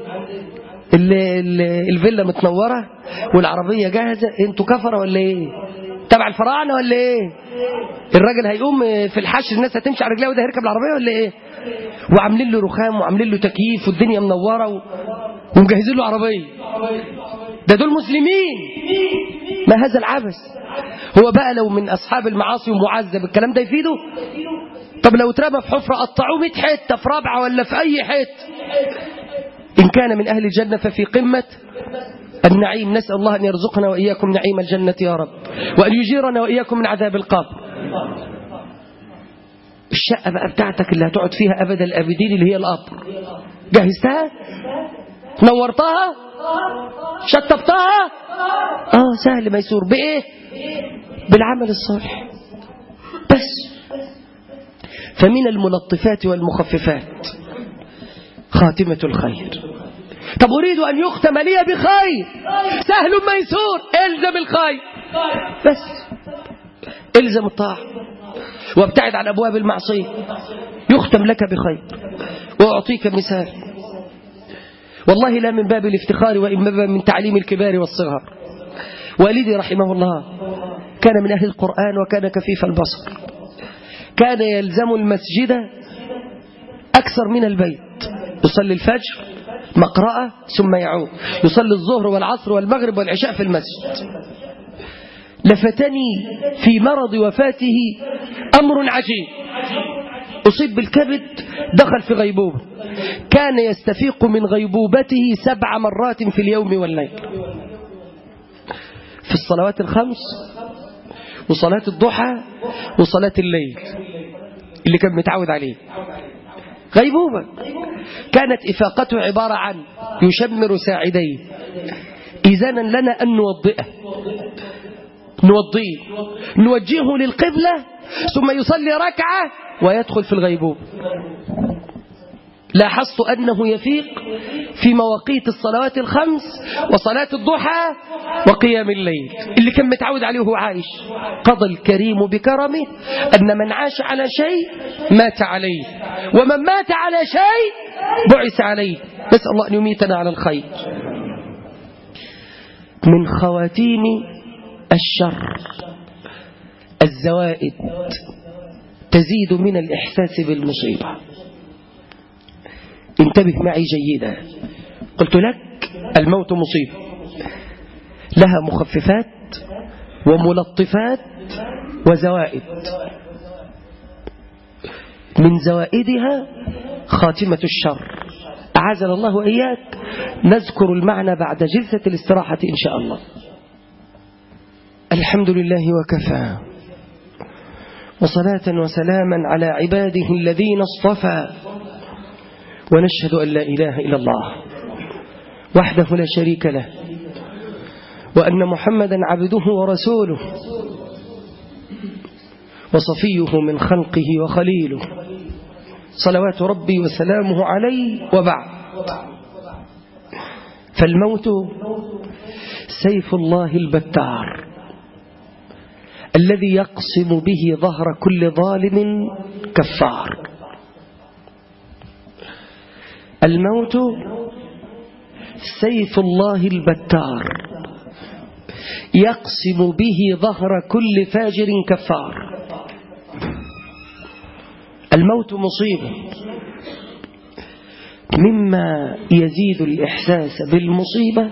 Speaker 3: الفيلا متنورة والعربية جاهزة. انتوا كفرة ولا ايه؟ تبع الفراعنة ولا ايه؟ الراجل هيقوم في الحشر الناس هتمشي على رجلها وده هيركب العربية ولا ايه؟ وعاملين له رخام وعاملين له تكييف والدنيا منورة ومجهزين له عربية. ده دول مسلمين. ما هذا العبث؟ هو بقى لو من أصحاب المعاصي ومعذب الكلام ده يفيده؟ طب لو اترمى في حفرة قطعوه 100 حتة في رابعة ولا في أي حتة. إن كان من أهل الجنة ففي قمة النعيم. نسأل الله أن يرزقنا وإياكم نعيم الجنة يا رب، وأن يجيرنا وإياكم من عذاب القبر. الشقة بقى بتاعتك اللي هتقعد فيها أبد الآبدين اللي هي القبر، جهزتها؟ نورتها؟ شطبتها؟ سهل ميسور. بإيه؟ بالعمل الصالح بس. فمن الملطفات والمخففات خاتمة الخير. طب أريد أن يختم لي بخير، سهل ميسور، الزم الخير بس، الزم الطاعة وابتعد عن أبواب المعصية يختم لك بخير. وأعطيك مثال، والله لا من باب الافتخار وإنما من تعليم الكبار والصغار. والدي رحمه الله كان من أهل القرآن وكان كفيف البصر، كان يلزم المسجد أكثر من البيت، يصلي الفجر مقرأة ثم يعود، يصلي الظهر والعصر والمغرب والعشاء في المسجد. لفتني في مرض وفاته أمر عجيب، أصيب بالكبد، دخل في غيبوبة، كان يستفيق من غيبوبته 7 مرات في اليوم والليل، في الصلوات الخمس وصلاة الضحى وصلاة الليل اللي كان متعود عليه. غيبوبة كانت إفاقته عبارة عن يشمر ساعديه إذانا لنا أن نوجهه للقبلة ثم يصلي ركعة ويدخل في الغيبوبة. لاحظت أنه يفيق في مواقيت الصلوات الخمس وصلاة الضحى وقيام الليل اللي كان متعود عليه وهو عايش. قضى الكريم بكرمه أن من عاش على شيء مات عليه، ومن مات على شيء بعث عليه. نسأل الله أن يميتنا على الخير. من خواتيم الشر الزوائد تزيد من الإحساس بالمصيبة. انتبه معي جيدا، قلت لك الموت مصيبة لها مخففات وملطفات وزوائد. من زوائدها خاتمة الشر، أعاذنا الله وإياك. نذكر المعنى بعد جلسة الاستراحة إن شاء الله. الحمد لله وكفى، وصلاة وسلاما على عباده الذين اصطفى، ونشهد أن لا إله إلا الله وحده لا شريك له، وأن محمدا عبده ورسوله وصفيه من خلقه وخليله، صلوات ربي وسلامه عليه. وبعد، فالموت سيف الله البتار الذي يقسم به ظهر كل ظالم كفار. الموت سيف الله البتار يقسم به ظهر كل فاجر كفار. الموت مصيبة، مما يزيد الإحساس بالمصيبة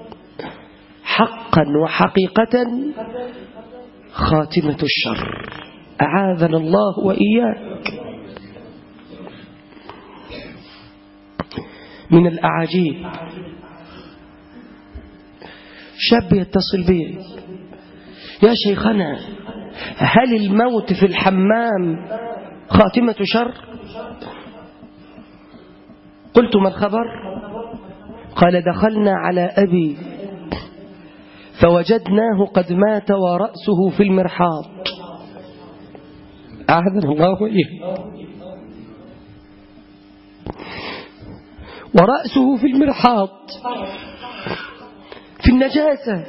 Speaker 3: حقا وحقيقة خاتمة الشر، أعاذنا الله وإياك. من الأعاجيب شاب يتصل بي: يا شيخنا، هل الموت في الحمام خاتمة شر؟ قلت: ما الخبر؟ قال: دخلنا على أبي فوجدناه قد مات ورأسه في المرحاض. أعاذنا الله وإياه. ورأسه في المرحاض في النجاسة.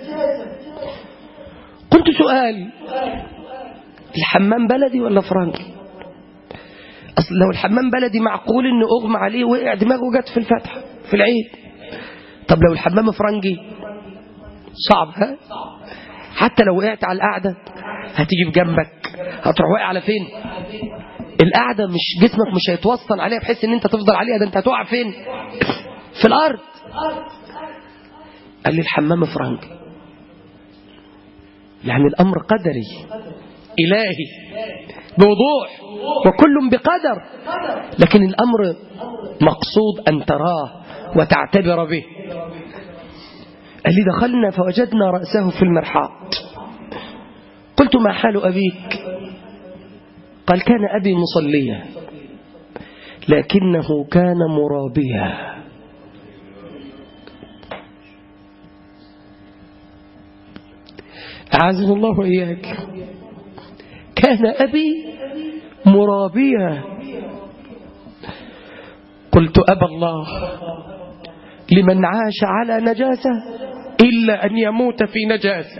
Speaker 3: قلت: سؤال، الحمام بلدي ولا فرنكي؟ أصل لو الحمام بلدي معقول إنه أغمى عليه وقع دماغه جت في الفتحة في العين. طب لو الحمام فرنجي صعب، ها؟ حتى لو وقعت على القعدة هتيجي بجنبك، هتروح واقع على فين؟ القعدة مش جسمك مش هيتوصل عليها بحيث ان انت تفضل عليها، ده انت هتقع فين؟ في الارض. قال لي: الحمام فرنجي. يعني الامر قدري الهي بوضوح، وكل بقدر، لكن الامر مقصود ان تراه وتعتبر به. قال لي: دخلنا فوجدنا رأسه في المرحاض. قلت: ما حال أبيك؟ قال: كان أبي مصليا لكنه كان مرابيا. أعاذنا الله وإياك. كان أبي مرابيا. قلت: أبى الله لمن عاش على نجاسة إلا أن يموت في نجاسة.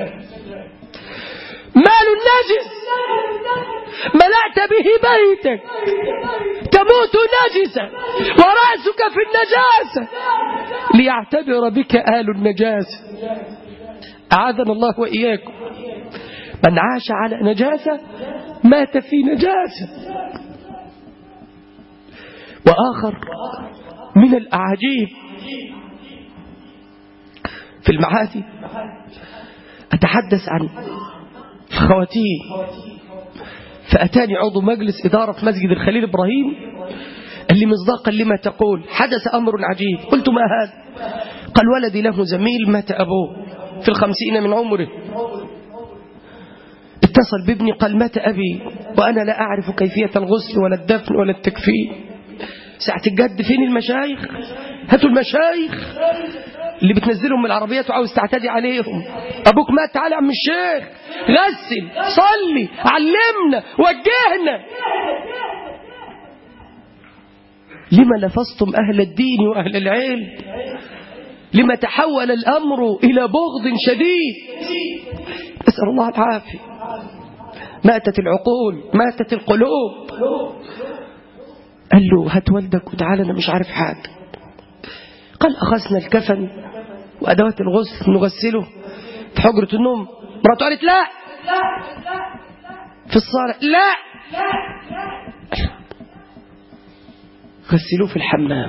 Speaker 3: مال النجس ملأت به بيتك تموت نجسا ورأسك في النجاسة ليعتبر بك أهل النجاسة. أعاذنا الله وإياكم. من عاش على نجاسة مات في نجاسة. وآخر من الأعاجيب في المعادي. أتحدث عن الخواتيم، فأتاني عضو مجلس إدارة في مسجد الخليل إبراهيم قال لي مصداقا لما تقول حدث أمر عجيب. قلت ما هذا؟ قال ولدي له زميل مات أبوه في 50 من عمره، اتصل بابني قال مات أبي وأنا لا أعرف كيفية الغسل ولا الدفن ولا التكفين. ساعة الجد فين المشايخ؟ هاتوا المشايخ اللي بتنزلهم من العربيات وعاوز تعتدي عليهم. أبوك مات، تعالى يا عم الشيخ، غسل، صلي، علمنا، وجهنا. لما لفظتم أهل الدين وأهل العلم؟ لما تحول الأمر إلى بغض شديد؟ أسأل الله العافية. ماتت العقول، ماتت القلوب. قال له هات والدك وتعالى أنا مش عارف حاجة. قال أخذنا الكفن وأدوات الغسل نغسله في حجرة النوم. مراته قالت لا، في الصالة لا، غسلوه في الحمام.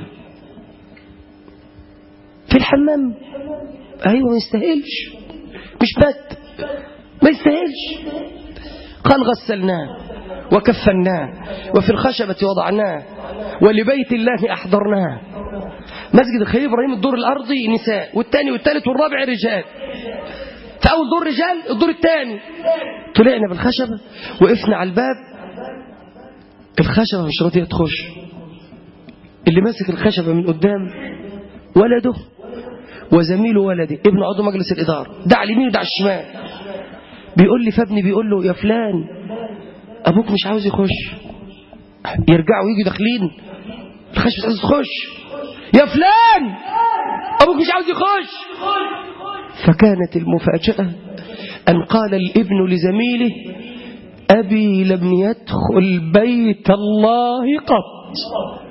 Speaker 3: في الحمام؟ أيوة ما يستاهلش، مش بد، ما يستاهلش. قال غسلناه وكفناه وفي الخشبة وضعناه ولبيت الله أحضرناه. مسجد الخليل إبراهيم الدور الأرضي نساء، والثاني والثالث والرابع رجال. فأول دور رجال، الدور الثاني. طلعنا بالخشبة، وقفنا على الباب، الخشبة مش راضية تخش. اللي ماسك الخشبة من قدام ولده وزميله ولدي ابن عضو مجلس الإدارة، ده على اليمين وده على الشمال. بيقول لي فابني بيقول له يا فلان أبوك مش عاوز يخش. يرجعوا ويجوا داخلين، الخشبة مش عاوز تخش. يا فلان أبوك مش عاوز يخش. فكانت المفاجأة أن قال الابن لزميله أبي لم يدخل بيت الله قط،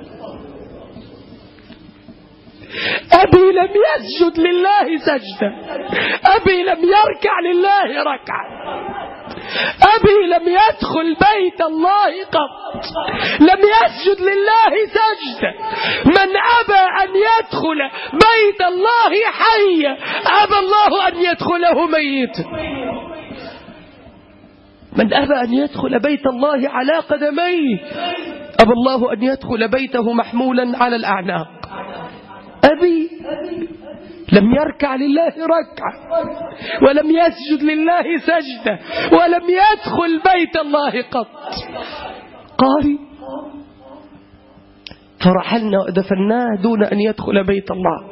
Speaker 3: أبي لم يسجد لله سجدة، أبي لم يركع لله ركعة، أبي لم يدخل بيت الله قط، لم يسجد لله سجدة. من أبى أن يدخل بيت الله حيا أبى الله أن يدخله ميتا. من أبى أن يدخل بيت الله على قدميه أبى الله أن يدخل بيته محمولا على الأعناق. أبي لم يركع لله ركعة ولم يسجد لله سجدة ولم يدخل بيت الله قط. قال فرحلنا ودفناه دون أن يدخل بيت الله.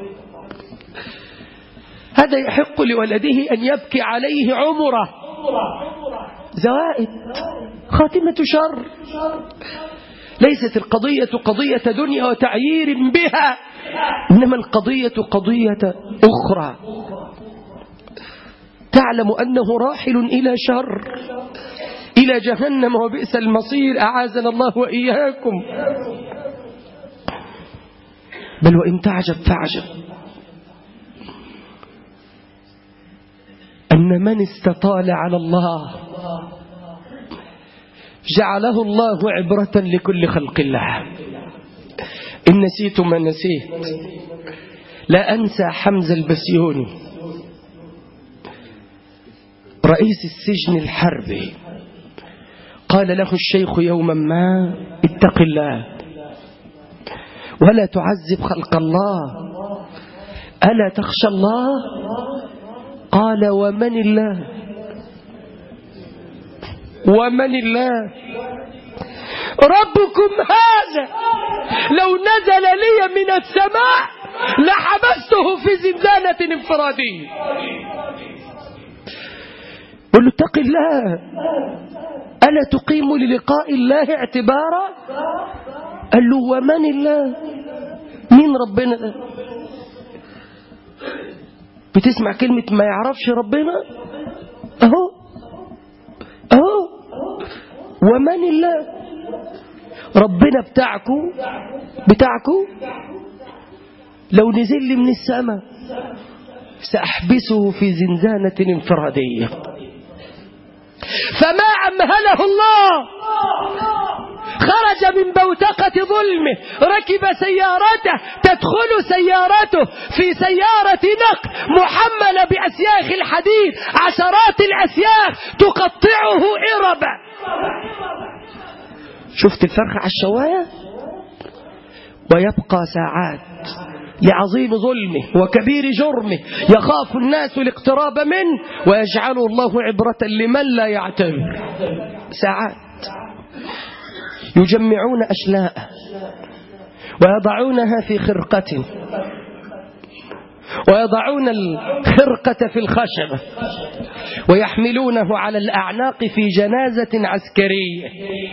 Speaker 3: هذا يحق لولده أن يبكي عليه عمره. زوائد، خاتمة شر. ليست القضية قضية دنيا وتعيير بها، إنما القضية قضية أخرى. تعلم أنه راحل إلى شر، إلى جهنم وبئس المصير، أعاذنا الله وإياكم. بل وإن تعجب فاعجب أن من استطال على الله جعله الله عبرة لكل خلق الله. إن نسيت ما نسيت لا أنسى حمزة البسيوني رئيس السجن الحربي. قال له الشيخ يوما ما اتق الله ولا تعذب خلق الله، ألا تخشى الله؟ قال ومن الله؟ ومن الله؟ ربكم هذا لو نزل لي من السماء لحبسته في زنزانة انفرادية. قل له اتق الله، ألا تقيم للقاء الله اعتبارا؟ قال له ومن الله؟ مين ربنا ده؟ بتسمع كلمة ما يعرفش ربنا؟ أهو ومن الله؟ ربنا بتاعكو لو نزل لي من السماء سأحبسه في زنزانة انفرادية. فما أمهله الله خرج من بوتقة ظلمه، ركب سيارته، تدخل سيارته في سيارة نقل محملة بأسياخ الحديد، عشرات الأسياخ تقطعه إربا. شفت الفرخ على الشواية؟ ويبقى ساعات لعظيم ظلمه وكبير جرمه، يخاف الناس الاقتراب منه، ويجعله الله عبرة لمن لا يعتبر. ساعات يجمعون أشلاء ويضعونها في خرقة، ويضعون الخرقة في الخشبة، ويحملونه على الأعناق في جنازة عسكرية،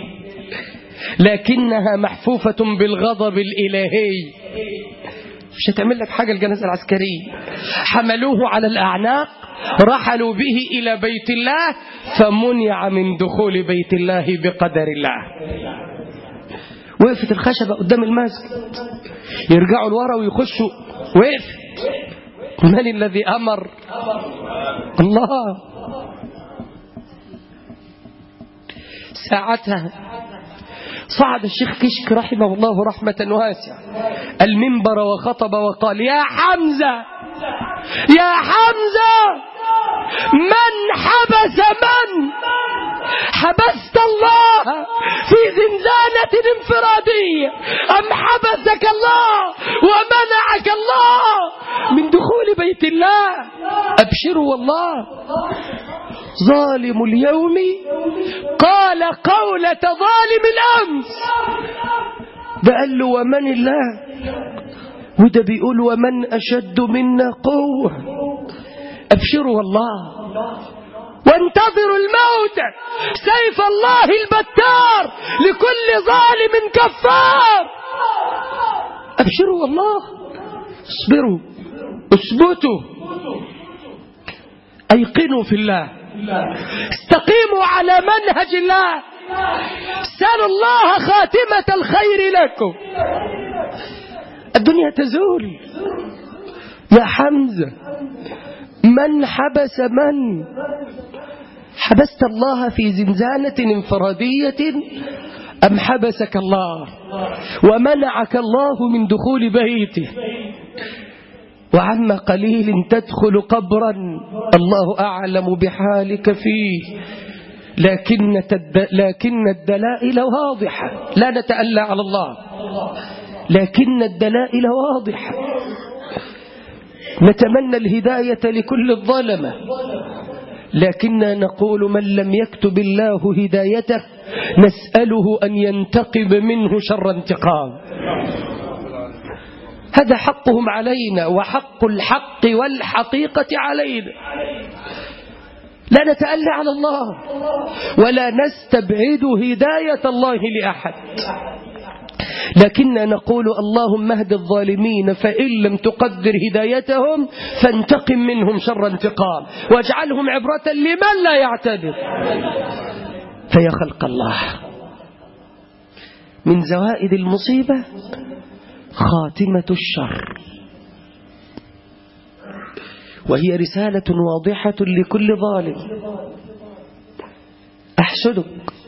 Speaker 3: لكنها محفوفة بالغضب الإلهي. مش هتعمل لك حاجة الجنازة العسكرية. حملوه على الأعناق، رحلوا به إلى بيت الله، فمنع من دخول بيت الله بقدر الله. وقفت الخشبة قدام المسجد، يرجعوا لورا ويخشوا، وقفت. من الذي أمر؟ الله. ساعتها صعد الشيخ كشك رحمه الله رحمة واسعة المنبر وخطب وقال: يا حمزة، يا حمزة، من حبس من حبست الله في زنزانة انفرادية، أم حبسك الله ومنعك الله من دخول بيت الله؟ أبشروا والله، ظالم اليوم قال قولة ظالم الأمس. ده قال له ومن الله، وده بيقول ومن أشد منا قوة. أبشروا والله، وانتظروا الموت، سيف الله البتار لكل ظالم كفار. أبشروا والله، اصبروا، اثبتوا، أيقنوا في الله، استقيموا على منهج الله، سألوا الله خاتمة الخير لكم. الدنيا تزول. يا حمزة، من حبس من؟ حبست الله في زنزانة انفرادية أم حبسك الله ومنعك الله من دخول بيته؟ وعما قليل تدخل قبرا الله أعلم بحالك فيه، لكن الدلائل واضحة. لا نتألى على الله، لكن الدلائل واضحة. نتمنى الهداية لكل الظلمة، لكننا نقول من لم يكتب الله هدايته نسأله أن ينتقم منه شر انتقام. هذا حقهم علينا، وحق الحق والحقيقة علينا. لا نتألى على الله ولا نستبعد هداية الله لأحد، لكننا نقول اللهم اهد الظالمين، فإن لم تقدر هدايتهم فانتقم منهم شر انتقام، واجعلهم عبرة لمن لا يعتبر. فيا خلق الله، من زوائد المصيبة خاتمة الشر، وهي رسالة واضحة لكل ظالم. أحسدك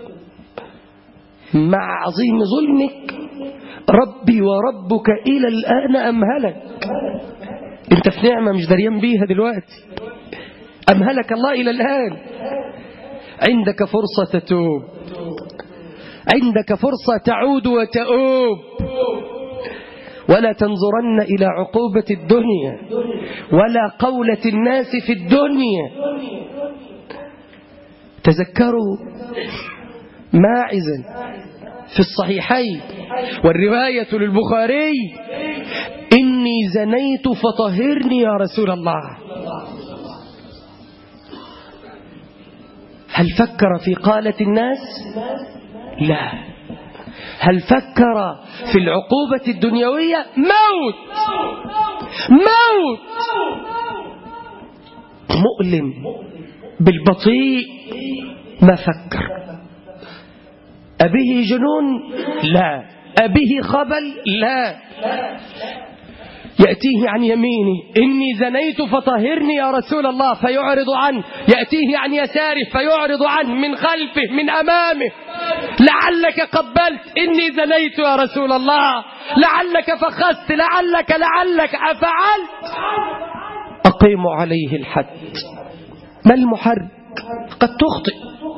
Speaker 3: مع عظيم ظلمك، ربي وربك إلى الآن أمهلك. أنت في نعمة مش دريان بيها دلوقتي، أمهلك الله إلى الآن. عندك فرصة تتوب، عندك فرصة تعود وتؤوب، ولا تنظرن إلى عقوبة الدنيا ولا قولة الناس في الدنيا. تذكروا ماعزا في الصحيحين والرواية للبخاري: إني زنيت فطهرني يا رسول الله. هل فكر في قالة الناس؟ لا. هل فكر في العقوبة الدنيوية؟ موت، موت مؤلم بالبطيء. ما فكر. أبيه جنون؟ لا. أبيه خبل؟ لا. يأتيه عن يمينه: إني زنيت فطهرني يا رسول الله، فيعرض عنه. يأتيه عن يساره فيعرض عنه، من خلفه، من أمامه. لعلك قبلت، إني زنيت يا رسول الله، لعلك فخست، لعلك أفعلت. أقيموا عليه الحد. ما المحرك؟ قد تخطئ،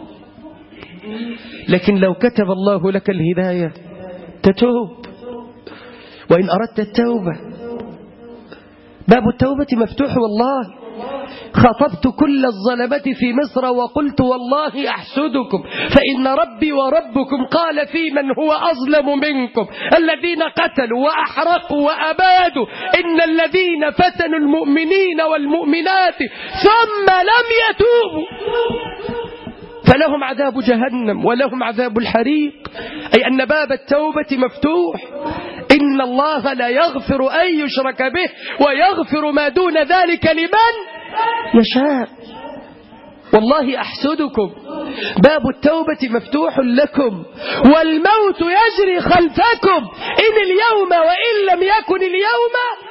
Speaker 3: لكن لو كتب الله لك الهداية تتوب. وإن أردت التوبة باب التوبة مفتوح. والله خاطبت كل الظلمة في مصر وقلت والله أحسدكم، فإن ربي وربكم قال في من هو أظلم منكم الذين قتلوا وأحرقوا وأبادوا، إن الذين فتنوا المؤمنين والمؤمنات ثم لم يتوبوا فلهم عذاب جهنم ولهم عذاب الحريق. أي أن باب التوبة مفتوح. إن الله لا يغفر أن يشرك به ويغفر ما دون ذلك لمن يشاء. والله أحسدكم، باب التوبة مفتوح لكم، والموت يجري خلفكم، إن اليوم وإن لم يكن اليوم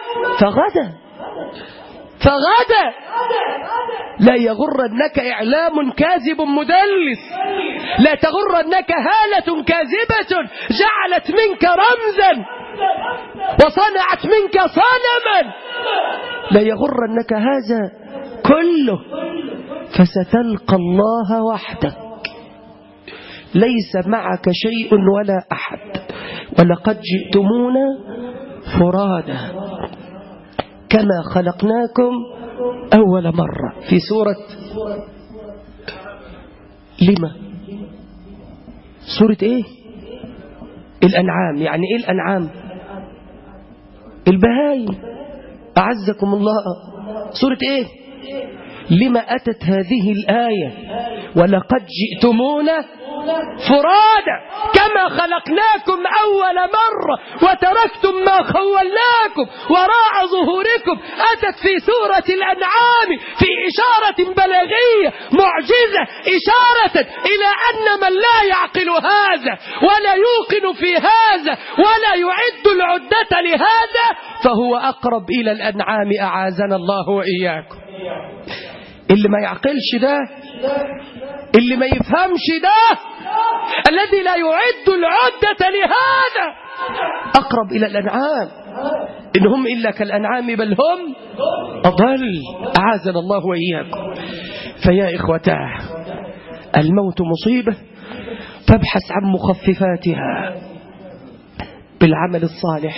Speaker 3: فغدا. لا يغرنك إعلام كاذب مدلس، لا تغرنك هالة كاذبة جعلت منك رمزا وصنعت منك صنما، لا يغرنك هذا كله، فستلقى الله وحدك ليس معك شيء ولا أحد. ولقد جئتمونا فرادا كما خلقناكم أول مرة، في سورة لما؟ سورة إيه؟ الأنعام. يعني إيه الأنعام؟ البهايم. أعزكم الله. سورة إيه؟ لما أتت هذه الآية؟ ولقد جئتمونا فرادا كما خلقناكم أول مرة وتركتم ما خولناكم وراء ظهوركم. أتت في سورة الأنعام في إشارة بلاغية معجزة، إشارة إلى أن من لا يعقل هذا ولا يوقن في هذا ولا يعد العدة لهذا فهو أقرب إلى الأنعام. أعاذنا الله وإياكم. اللي ما يعقلش ده، اللي ما يفهمش ده، الذي لا يعد العدة لهذا أقرب إلى الأنعام. إنهم إلا كالأنعام بل هم أضل. أعاذنا الله وإياكم. فيا إخوتاه، الموت مصيبة، فابحث عن مخففاتها بالعمل الصالح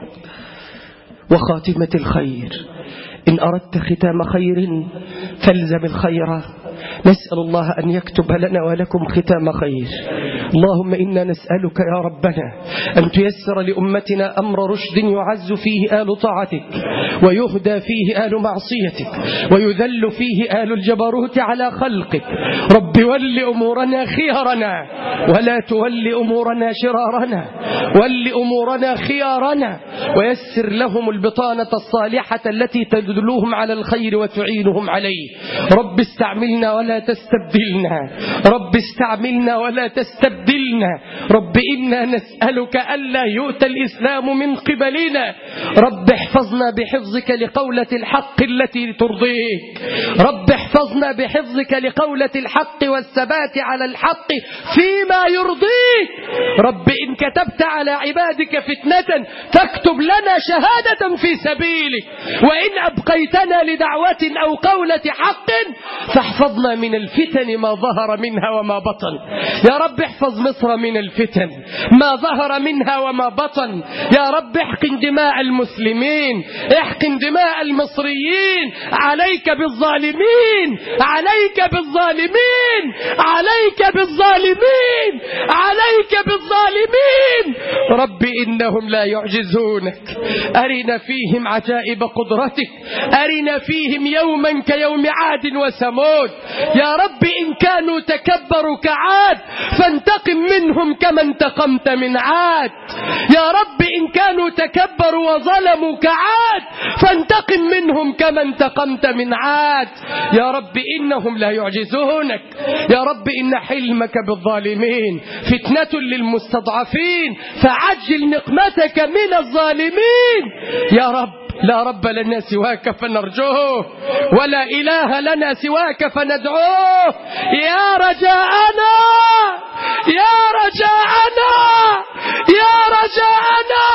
Speaker 3: وخاتمة الخير. إن أردت ختام خير فالزم الخير. نسأل الله أن يكتب لنا ولكم ختام خير. اللهم إنا نسألك يا ربنا أن تيسر لأمتنا أمر رشد يعز فيه آل طاعتك ويهدى فيه آل معصيتك ويذل فيه آل الجبروت على خلقك. رب ول أمورنا خيارنا ولا تول أمورنا شرارنا، ول أمورنا خيارنا ويسر لهم البطانة الصالحة التي تدلوهم على الخير وتعينهم عليه. رب استعملنا ولا تستبدلنا، رب استعملنا ولا تستبدلنا. رب إنا نسألك ألا يؤتى الإسلام من قبلنا. رب احفظنا بحفظك لقولة الحق التي ترضيك. رب احفظنا بحفظك لقولة الحق والثبات على الحق فيما يرضيك. رب إن كتبت على عبادك فتنة فاكتب لنا شهادة في سبيلك، وإن أبقيتنا لدعوة أو قولة حق فاحفظنا من الفتن ما ظهر منها وما بطن. يا رب احفظ مصر من الفتن ما ظهر منها وما بطن. يا رب احقن دماء المسلمين، احقن دماء المصريين. عليك بالظالمين، عليك بالظالمين، عليك بالظالمين، عليك بالظالمين. رب إنهم لا يعجزونك. أرنا فيهم عجائب قدرتك، أرنا فيهم يوما كيوم عاد وثمود. يا رب إن كانوا تكبروا كعاد فانتقم منهم كما انتقمت من عاد. يا رب إن كانوا تكبروا وظلموا كعاد فانتقم منهم كما انتقمت من عاد. يا رب إنهم لا يعجزونك. يا رب إن حلمك بالظالمين فتنة للمستضعفين فعجل نقمتك من الظالمين. يا رب لا رب لنا سواك فنرجوه ولا إله لنا سواك فندعوه. يا رجاءنا يا رجاءنا يا رجاءنا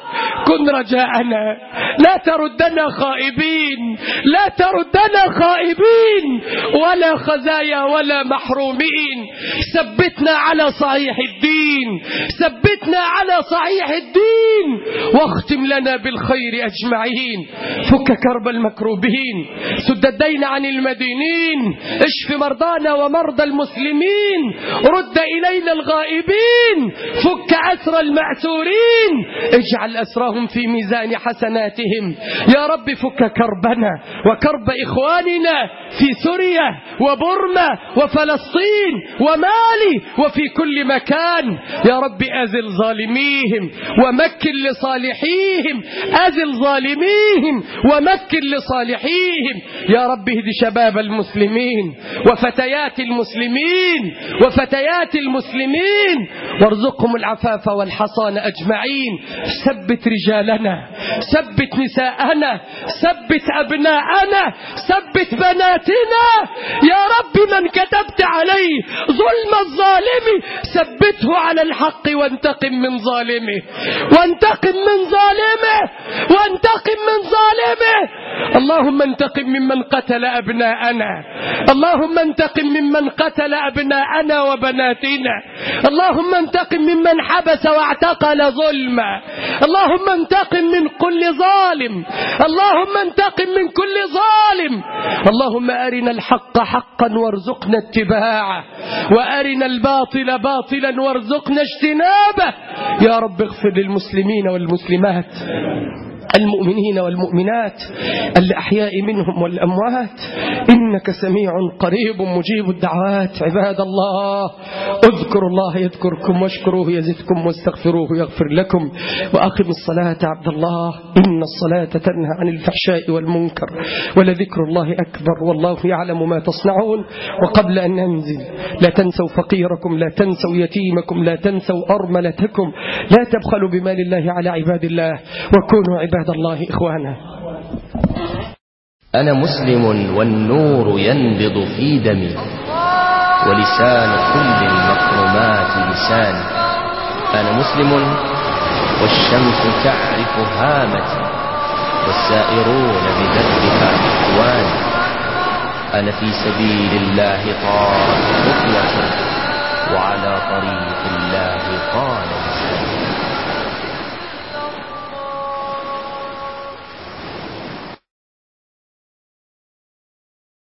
Speaker 3: كن رجاءنا، لا تردنا خائبين، لا تردنا خائبين ولا خزايا ولا محرومين. ثبتنا على صحيح الدين، ثبتنا على صحيح الدين، واختم لنا بالخير أجمعين. فك كرب المكروبين، سد الدين عن المدينين، اشف مرضانا ومرضى المسلمين، رد إلينا الغائبين، فك أسر المأسورين، اجعل أسرهم في ميزان حسناتهم. يا رب فك كربنا وكرب إخواننا في سوريا وبرما وفلسطين ومالي وفي كل مكان. يا رب أزل ظالميهم ومكن لصالحيهم، أزل ظالميهم ومكن لصالحيهم. يا رب اهد شباب المسلمين وفتيات المسلمين وفتيات المسلمين، وارزقهم العفاف والحصان أجمعين. ثبت رجالنا، ثبت نساءنا، ثبت أبناءنا، ثبت بناتنا. يا رب من كتبت عليه ظلم الظالم ثبته على الحق، وانتقم من ظالمه، وانتقم من ظالمه، وانتقم من ظالمه. اللهم انتقم ممن قتل أبناءنا، اللهم انتقم ممن قتل أبناءنا وبناتنا، اللهم انتقم ممن حبس واعتقل ظلما، اللهم انتقم من كل ظالم، اللهم انتقم من كل ظالم. اللهم أرنا الحق حقا وارزقنا اتباعه، وأرنا الباطل باطلا وارزقنا اجتنابه. يا رب اغفر للمسلمين والمسلمات، المؤمنين والمؤمنات، الأحياء منهم والأموات، إنك سميع قريب مجيب الدعوات. عباد الله، اذكروا الله يذكركم، واشكروه يزدكم، واستغفروه يغفر لكم. وأقم الصلاة عبد الله، إن الصلاة تنهى عن الفحشاء والمنكر، ولذكر الله أكبر، والله يعلم ما تصنعون. وقبل أن ننزل، لا تنسوا فقيركم، لا تنسوا يتيمكم، لا تنسوا أرملتكم، لا تبخلوا بمال الله على عباد الله، وكونوا عباد الله إخوانا.
Speaker 4: أنا مسلم والنور ينبض في دمي، ولسان كل المكرمات لساني. أنا مسلم والشمس تعرف هامتي، والسائرون بدربها إخواني. أنا في سبيل الله طارت خطوة، وعلى طريق الله قائم.